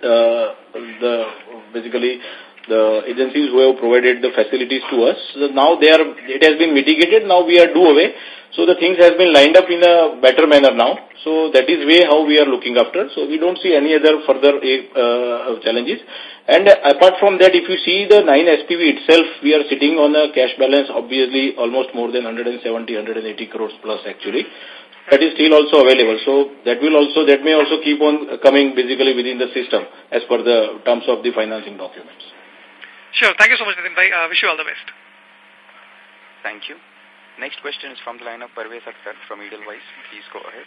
basically the agencies who have provided the facilities to us. So now it has been mitigated, now we are due away. So the things has been lined up in a better manner now. So that is way how we are looking after. So we don't see any other further challenges. And apart from that, if you see the 9 SPV itself, we are sitting on a cash balance, obviously almost more than 170, 180 crores plus actually. That is still also available. So that may also keep on coming basically within the system as per the terms of the financing documents.
Sure. Thank you so much, Nitin bhai. Wish you all the best.
Thank you. Next question is from the line of Parvez Akhtar from Edelweiss. Please go ahead.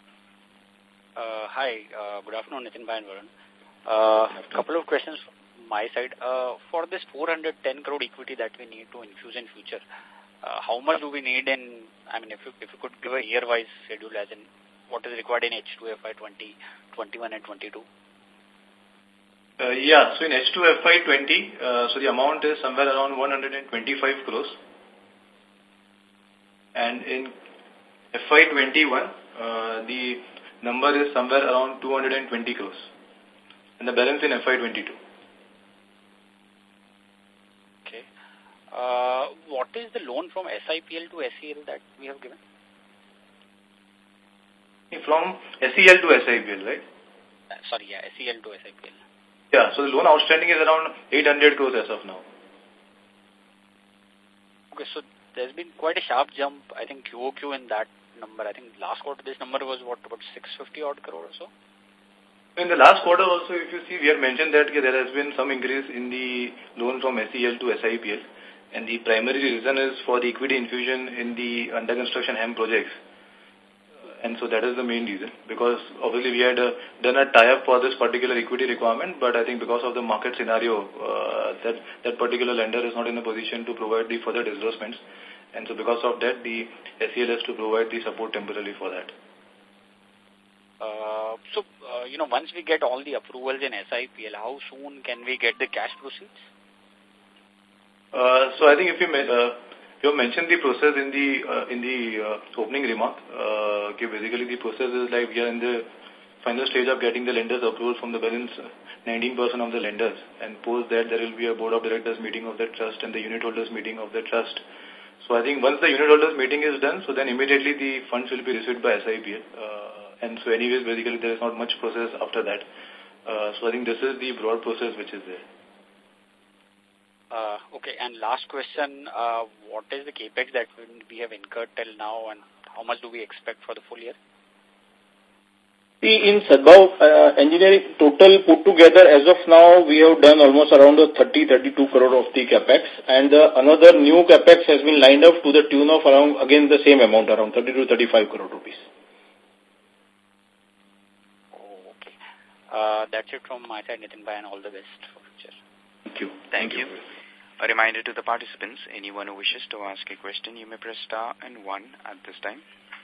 Hi. Good afternoon, Nitin bhai and Varun. Couple of questions from my side. For this 410 crore equity that we need to infuse in future, how much do we need in, if you could give a year-wise schedule as in what is required in H2 FY 20, 21 and 22?
Yeah, so in H2 FY 20, so the amount is somewhere around 125 crores. And in FY 21, the number is somewhere around 220 crores. And the balance in FY 22.
Okay. What is the loan from SIPL to SEL that we have given?
From SEL to SIPL, right?
Sorry, yeah, SEL to SIPL.
Yeah, so the loan outstanding is around 800 crores as of now.
Okay, so there's been quite a sharp jump, I think, QOQ in that number. I think last quarter this number was what, about 650 odd crore or so?
In the last quarter also, if you see, we have mentioned that there has been some increase in the loan from SEL to SIPL. And the primary reason is for the equity infusion in the under construction HAM projects. And so that is the main reason, because obviously we had done a tie-up for this particular equity requirement, but I think because of the market scenario, that particular lender is not in a position to provide the further disbursements. And so because of that, the SEL has to provide the support temporarily for that.
Once we get all the approvals in SIPL, how soon can we get the cash proceeds?
So I think if you mentioned the process in the opening remark. Basically, the process is like we are in the final stage of getting the lenders approval from the balance 19% of the lenders, and post that there will be a board of directors meeting of the trust and the unit holders meeting of the trust. So I think once the unit holders meeting is done, so then immediately the funds will be received by SIPL, and so anyways, basically there is not much process after that. So I think this is the broad process which is there.
Okay, and last question, what is the capex that we have incurred till now, and how much do we expect for the full year?
See, in Sadbhav engineering total put together, as of now, we have done almost around 30-32 crore of the capex, and another new capex has been lined up to the tune of around, again, the same amount, around 30 to 35 crore rupees.
Oh, okay. That's it from my side, Nitin Bhai, and all the best for future.
Thank you.
Thank you. A reminder to the participants, anyone who wishes to ask a question, you may press star and 1 at this time.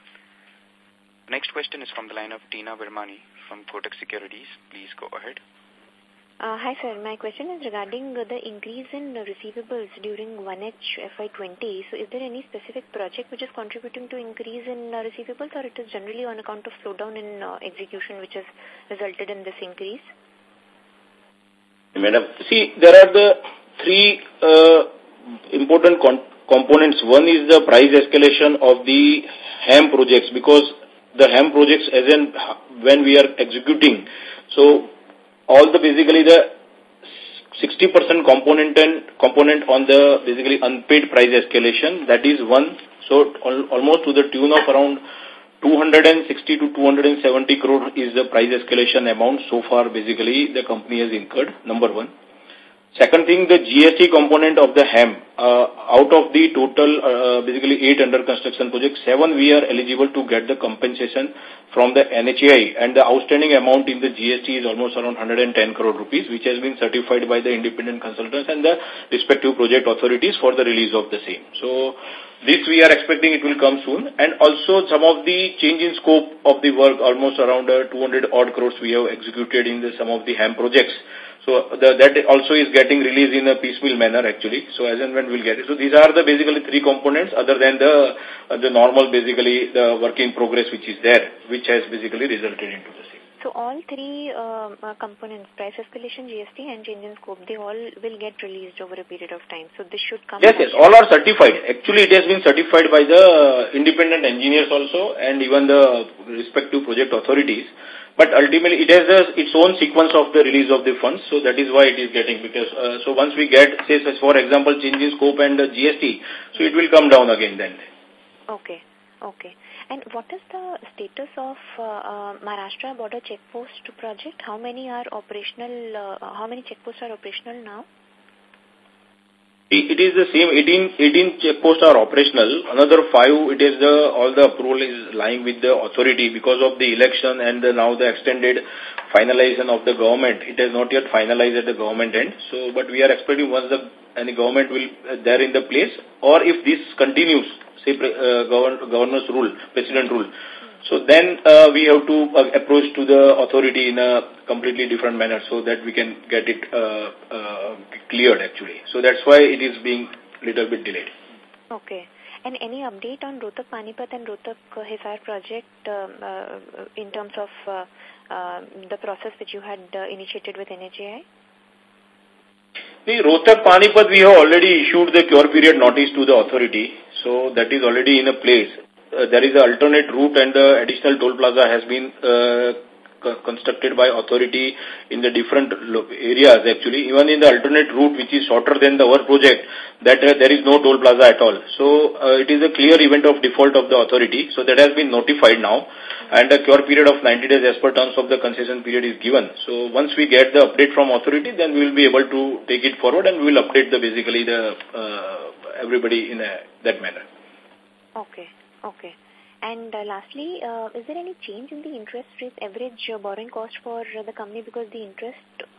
Next question is from the line of Tina Virmani from Kotak Securities. Please go ahead.
Hi, sir. My question is regarding the increase in receivables during 1H FY20. So is there any specific project which is contributing to increase in receivables, or it is generally on account of slowdown in execution which has resulted in this increase?
Madam, see, there are the three important components. One is the price escalation of the HAM projects, because the HAM projects, as in when we are executing, so all the basically the 60% component on the basically unpaid price escalation, that is one. So almost to the tune of around 260 to 270 crore is the price escalation amount so far basically the company has incurred, number one. Second thing, the GST component of the HAM, out of the total basically 8 under construction projects, 7 we are eligible to get the compensation from the NHAI, and the outstanding amount in the GST is almost around 110 crore rupees, which has been certified by the independent consultants and the respective project authorities for the release of the same. So this we are expecting it will come soon, and also some of the change in scope of the work, almost around 200 odd crores we have executed in some of the HAM projects. So that also is getting released in a piecemeal manner actually. So as and when we'll get it. So these are the basically three components other than the normal basically the work in progress which is there, which has basically resulted into the same.
So all three components, price escalation, GST and change in scope, they all will get released over a period of time. So this should come.
Yes, all are certified. Actually, it has been certified by the independent engineers also and even the respective project authorities. But ultimately, it has its own sequence of the release of the funds. So that is why it is getting, because so once we get, say, for example, change in scope and GST, so it will come down again then.
Okay. And what is the status of Maharashtra border checkpost project? How many are operational? How many checkposts are operational now?
It is the same. 18 checkposts are operational. Another 5, it is all the approval is lying with the authority because of the election and now the extended finalization of the government. It has not yet finalized at the government end. So, but we are expecting once any government will there in the place, or if this continues, say governor's rule, president rule. So then we have to approach to the authority in a completely different manner so that we can get it cleared actually. So that's why it is being little bit delayed.
Okay. And any update on Rohtak Panipat and Rohtak Hisar project in terms of the process which you had initiated with NHAI?
The Rohtak Panipat, we have already issued the cure period notice to the authority. So that is already in a place. There is an alternate route and the additional toll plaza has been constructed by authority in the different areas actually. Even in the alternate route which is shorter than our project, that there is no toll plaza at all. So it is a clear event of default of the authority. So that has been notified now, and a cure period of 90 days as per terms of the concession period is given. So once we get the update from authority, then we will be able to take it forward and we will update the basically the everybody in that manner.
Okay. And lastly, is there any change in the interest rate, average borrowing cost for the company, because the interest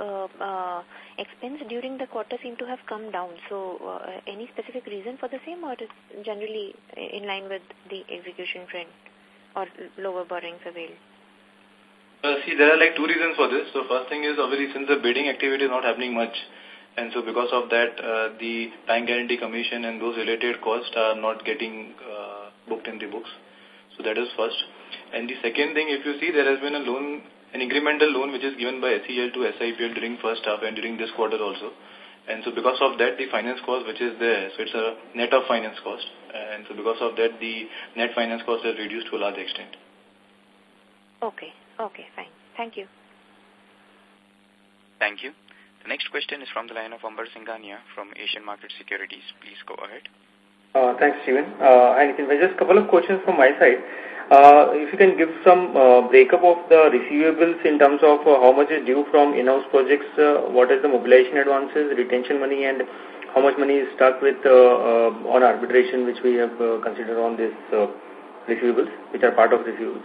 expense during the quarter seem to have come down? So any specific reason for the same, or is generally in line with the execution trend or lower borrowings availed?
See, there are like two reasons for this. So first thing is obviously since the bidding activity is not happening much, and so because of that the bank guarantee commission and those related costs are not getting booked in the books. So that is first. And the second thing, if you see, there has been an incremental loan which is given by SEL to SIPL during first half and during this quarter also. And so because of that, the finance cost which is there, so it's a net of finance cost. And so because of that, the net finance cost has reduced to a large extent.
Okay. Okay, fine. Thank you.
Thank you. The next question is from the line of Ambar Singhania from Asian Market Securities. Please go ahead.
Thanks, Steven. And just a couple of questions from my side. If you can give some breakup of the receivables in terms of how much is due from in-house projects, what is the mobilization advances, retention money, and how much money is stuck with on arbitration, which we have considered on this receivables, which are part of receivables.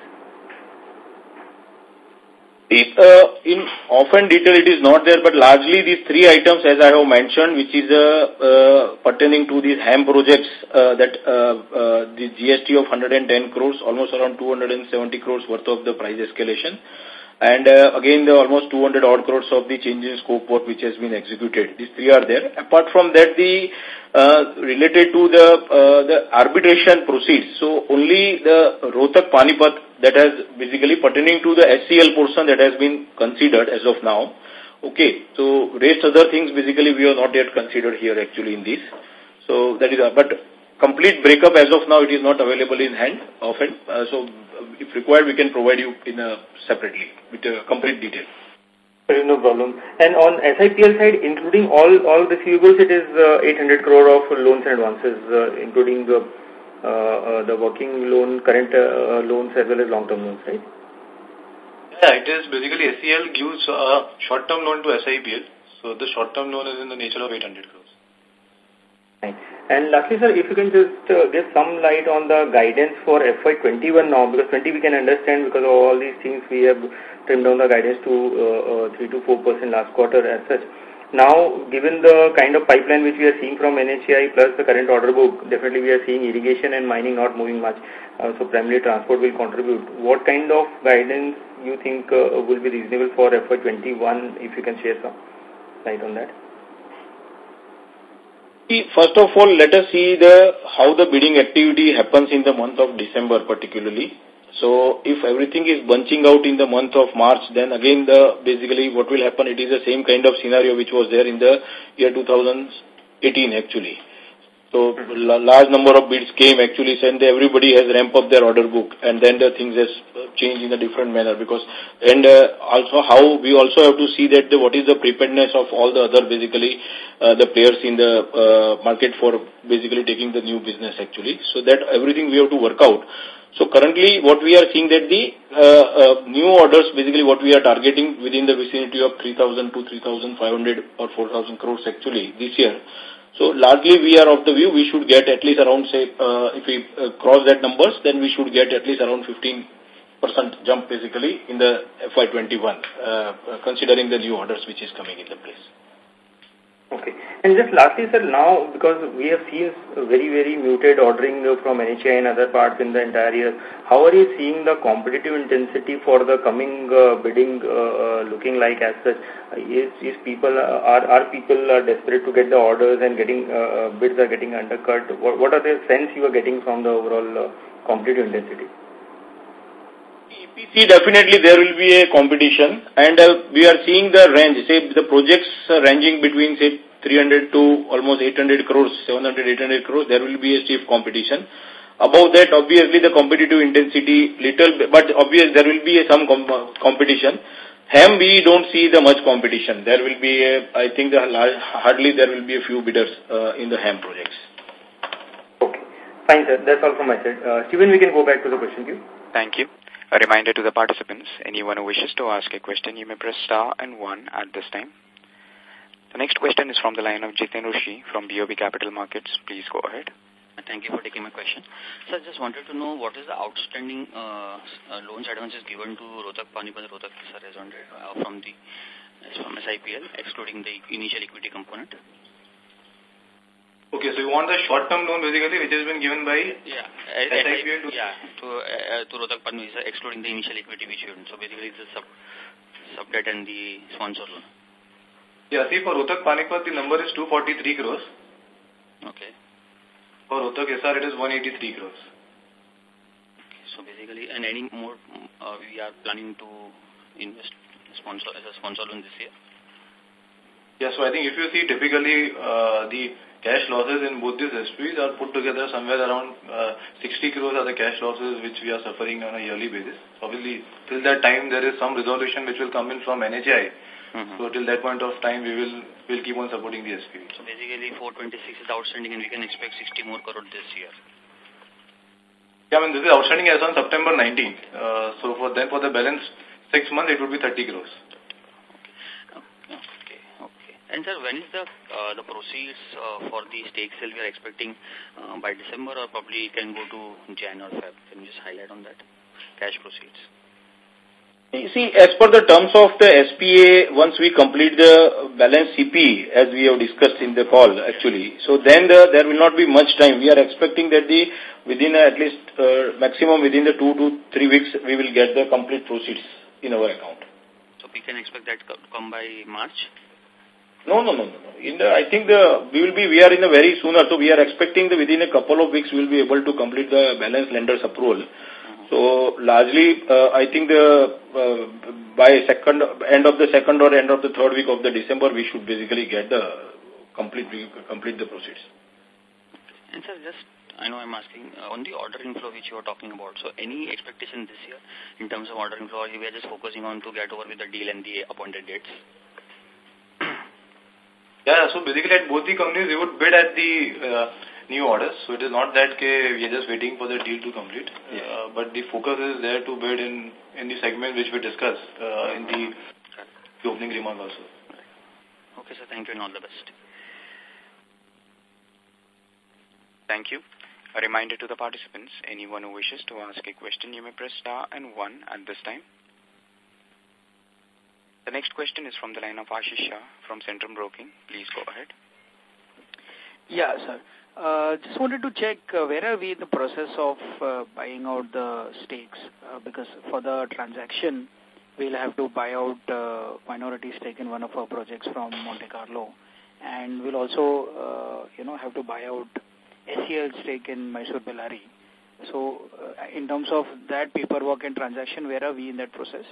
In often detail it is not there, but largely these three items as I have mentioned, which is pertaining to these HAM projects, the GST of 110 crores, almost around 270 crores worth of the price escalation. And again, the almost 200 odd crores of the change in scope work which has been executed. These three are there. Apart from that, the related to the arbitration proceeds. So only the Rohtak Panipat that has basically pertaining to the SCL portion that has been considered as of now. Okay, so rest other things basically we have not yet considered here actually in this. So that is, but complete breakup as of now it is not available in hand often. So if required we can provide you in separately with complete detail.
No problem. And on SIPL side, including all receivables, it is 800 crore of loans and advances, including the working loan, current loans as well as long-term loans, right?
Yeah, it is basically SCL gives a short-term loan to SIPL. So the short-term loan is in the nature of 800 crores.
Right. And lastly, sir, if you can just give some light on the guidance for FY21 now, because 20 we can understand because of all these things we have trimmed down the guidance to 3 to 4% last quarter as such. Now, given the kind of pipeline which we are seeing from NHAI plus the current order book, definitely we are seeing irrigation and mining not moving much. So primarily transport will contribute. What kind of guidance you think will be reasonable for FY21, if you can share some light on that?
First of all, let us see how the bidding activity happens in the month of December particularly. So if everything is bunching out in the month of March, then again basically what will happen, it is the same kind of scenario which was there in the year 2018 actually. So large number of bids came actually, and everybody has ramped up their order book, and then the things has changed in a different manner because, and also how we also have to see that what is the preparedness of all the other basically the players in the market for basically taking the new business actually. So that everything we have to work out. So currently what we are seeing that the new orders basically what we are targeting within the vicinity of 3,000 to 3,500 or 4,000 crores actually this year. So largely we are of the view we should get at least around say if we cross that numbers then we should get at least around 15% jump basically in the FY21 considering the new orders which is coming into place.
Okay. And just lastly, sir, now because we have seen very, very muted ordering from NHAI and other parts in the entire year, how are you seeing the competitive intensity for the coming bidding looking like as such? Is people are people desperate to get the orders and getting bids are getting undercut? What are the sense you are getting from the overall competitive intensity?
EPC definitely there will be a competition, and we are seeing the range, say the projects ranging between say 300 to almost 800 crores, 700, 800 crores, there will be a stiff competition. Above that, obviously the competitive intensity little, but obviously there will be some competition. HAM we don't see the much competition. There will be I think hardly there will be a few bidders in the HAM projects.
Okay, fine sir, that's all from my side. Steven, we can go back to the question queue.
Thank you. A reminder to the participants, anyone who wishes to ask a question, you may press star and 1 at this time. The next question is from the line of Jiten Rushi from BOB Capital Markets. Please go ahead.
Thank you for taking my question. So I just wanted to know what is the outstanding loans advances given to Rohtak Panipat, Rohtak Hisar from SIPL, excluding the initial equity component?
Okay, so you want the short-term loan basically which has been given by SIPL
to Rohtak Panipat, excluding the initial equity which you so basically it's the sub-debt and the sponsor loan.
Yeah, see for Rohtak Panipat the number is 243 crores.
Okay.
For Rohtak Hisar it is 183 crores.
Okay, so basically, and any more we are planning to invest as a sponsor loan this year?
Yeah, so I think if you see typically the cash losses in both these SPVs are put together somewhere around 60 crores are the cash losses which we are suffering on a yearly basis. Obviously, till that time there is some resolution which will come in from NHAI. So till that point of time we'll keep on supporting the SPV.
So basically 426 is outstanding and we can expect 60 more crore this year.
Yeah, I mean this is outstanding as on September 19th. So for the balance 6 months it would be 30 crores.
And sir, when is the proceeds for the stake sale we are expecting by December, or probably can go to Jan or Feb? Can you just highlight on that? Cash proceeds.
You see, as per the terms of the SPA, once we complete the balance CP, as we have discussed in the call actually, so then there will not be much time. We are expecting that within at least maximum within the 2 to 3 weeks, we will get the complete proceeds in our account.
So we can expect that to come by March?
No. I think we are in a very sooner, so we are expecting that within a couple of weeks we will be able to complete the balance lender's approval. So largely, I think by end of the second or end of the third week of the December, we should basically get complete the proceeds.
And sir, I know I'm asking on the order inflow which you were talking about. So any expectation this year in terms of order inflow, or we are just focusing on to get over with the deal and the appointed dates?
Yeah, so basically at both the companies, we would bid at the new orders. So it is not that we are just waiting for the deal to complete. Yes. But the focus is there to bid in the segment which we discussed in the opening remark also.
Okay, sir. Thank you and all the best.
Thank you. A reminder to the participants, anyone who wishes to ask a question, you may press star and 1 at this time. The next question is from the line of Ashish Shah from Centrum Broking. Please go ahead.
Yeah, sir. Just wanted to check where are we in the process of buying out the stakes? Because for the transaction, we'll have to buy out minority stake in one of our projects from Monte Carlo. And we'll also, have to buy out SEL stake in Mysore Bellary. So in terms of that paperwork and transaction, where are we in that process?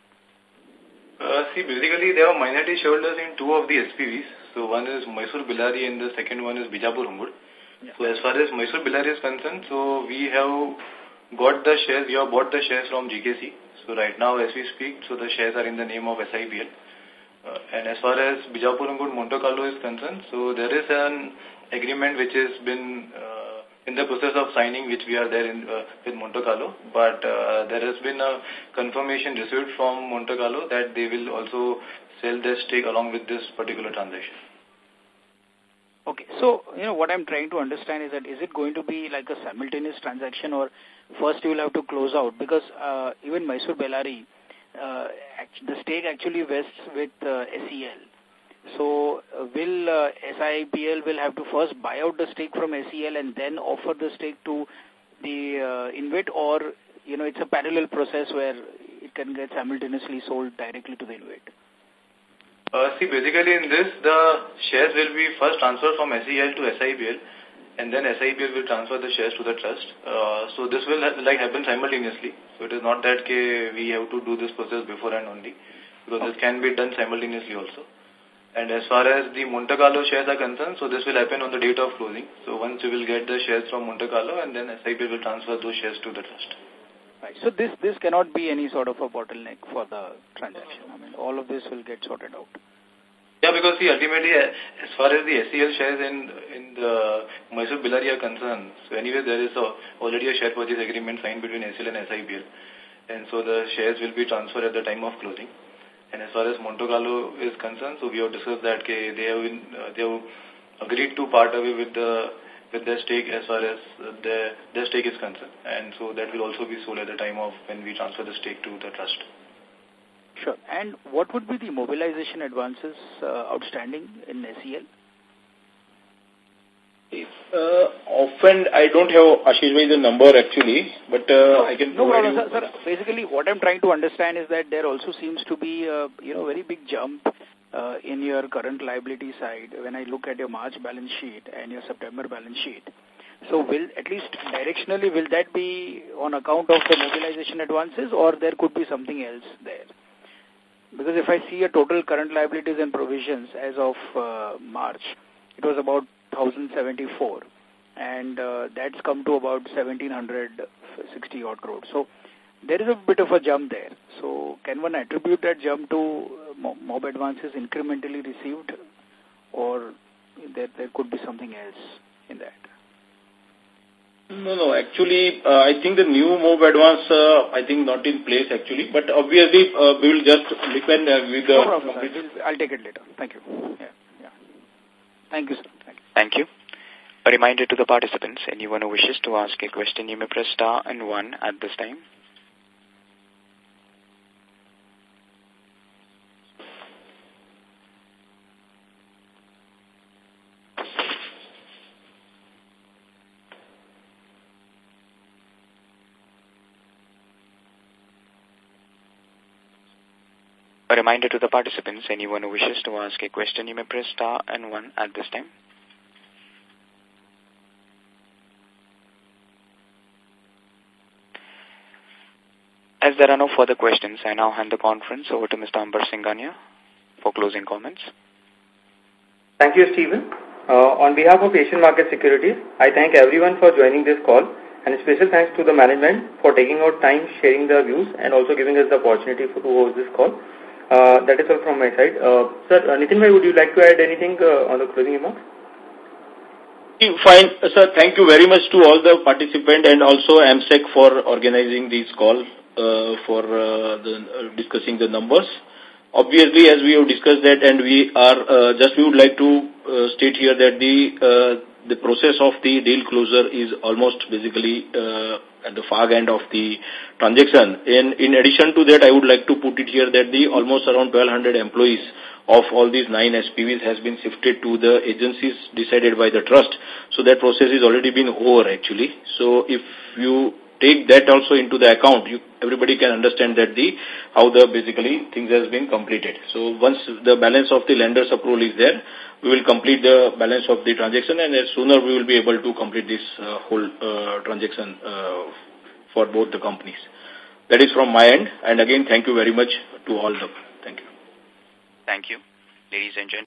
Basically, there are minority shareholders in 2 of the SPVs. So one is Mysore Bellary and the second one is Bijapur Hungur. Yeah. So as far as Mysore Bellary is concerned, so we have bought the shares from GKC. So right now as we speak, so the shares are in the name of SIPL. And as far as Bijapur Hungur Monte Carlo is concerned, so there is an agreement which has been in the process of signing, which we are there with Monte Carlo, but there has been a confirmation received from Monte Carlo that they will also sell their stake along with this particular transaction.
Okay, so what I'm trying to understand is that is it going to be like a simultaneous transaction, or first you will have to close out, because even Mysore Bellary, the stake actually vests with SEL. So will SIPL will have to first buy out the stake from SEL and then offer the stake to the InvIT, or it's a parallel process where it can get simultaneously sold directly to the InvIT?
Basically in this, the shares will be first transferred from SEL to SIPL, and then SIPL will transfer the shares to the trust. So this will happen simultaneously. So it is not that we have to do this process beforehand only, because this can be done simultaneously also. And as far as the Monte Carlo shares are concerned, so this will happen on the date of closing. So once you will get the shares from Monte Carlo, and then SIPL will transfer those shares to the trust.
Right. So this cannot be any sort of a bottleneck for the transaction. I mean, all of this will get sorted out.
Yeah, because ultimately, as far as the SEL shares in the Mysore Bellary are concerned, so anyway, there is already a share purchase agreement signed between SEL and SIPL. And so the shares will be transferred at the time of closing. And as far as Monte Carlo is concerned, so we have discussed that they have agreed to part away with their stake as far as their stake is concerned. And so that will also be sold at the time of when we transfer the stake to the trust.
Sure. And what would be the mobilization advances outstanding in SEL?
Often I don't have Ashish the number actually, but I can provide you.
Sir, basically what I'm trying to understand is that there also seems to be a very big jump in your current liability side when I look at your March balance sheet and your September balance sheet. So will, at least directionally, will that be on account of the mobilization advances, or there could be something else there? Because if I see a total current liabilities and provisions as of March, it was about 1,074, and that's come to about 1,760 odd crores. So there is a bit of a jump there. So can one attribute that jump to mob advances incrementally received, or there could be something else in that?
No. Actually, I think the new MOB advance, I think not in place actually. But obviously, we will just depend with the...
No problem, sir. I'll take it later. Thank you. Yeah. Thank you, sir.
Thank you. A reminder to the participants, anyone who wishes to ask a question, you may press star and 1 at this time. A reminder to the participants, anyone who wishes to ask a question, you may press star and 1 at this time. As there are no further questions, I now hand the conference over to Mr. Ambar Singhania for closing comments.
Thank you, Stephen. On behalf of Asian Market Securities, I thank everyone for joining this call, and a special thanks to the management for taking out time, sharing their views, and also giving us the opportunity to host this call. That is all from my side. Sir, Nitin bhai, would you like to add anything on the closing remarks?
Fine. Sir, thank you very much to all the participants and also AMSEC for organizing this call for discussing the numbers. Obviously, as we have discussed that, and we would like to state here that the process of the deal closure is almost basically at the far end of the transaction. In addition to that, I would like to put it here that the almost around 1,200 employees of all these 9 SPVs has been shifted to the agencies decided by the trust. So that process is already been over actually. So if you take that also into the account, everybody can understand that how basically things has been completed. So once the balance of the lender's approval is there, we will complete the balance of the transaction, and as sooner we will be able to complete this whole transaction for both the companies. That is from my end, and again thank you very much to all of them. Thank you.
Thank you. Ladies and gentlemen.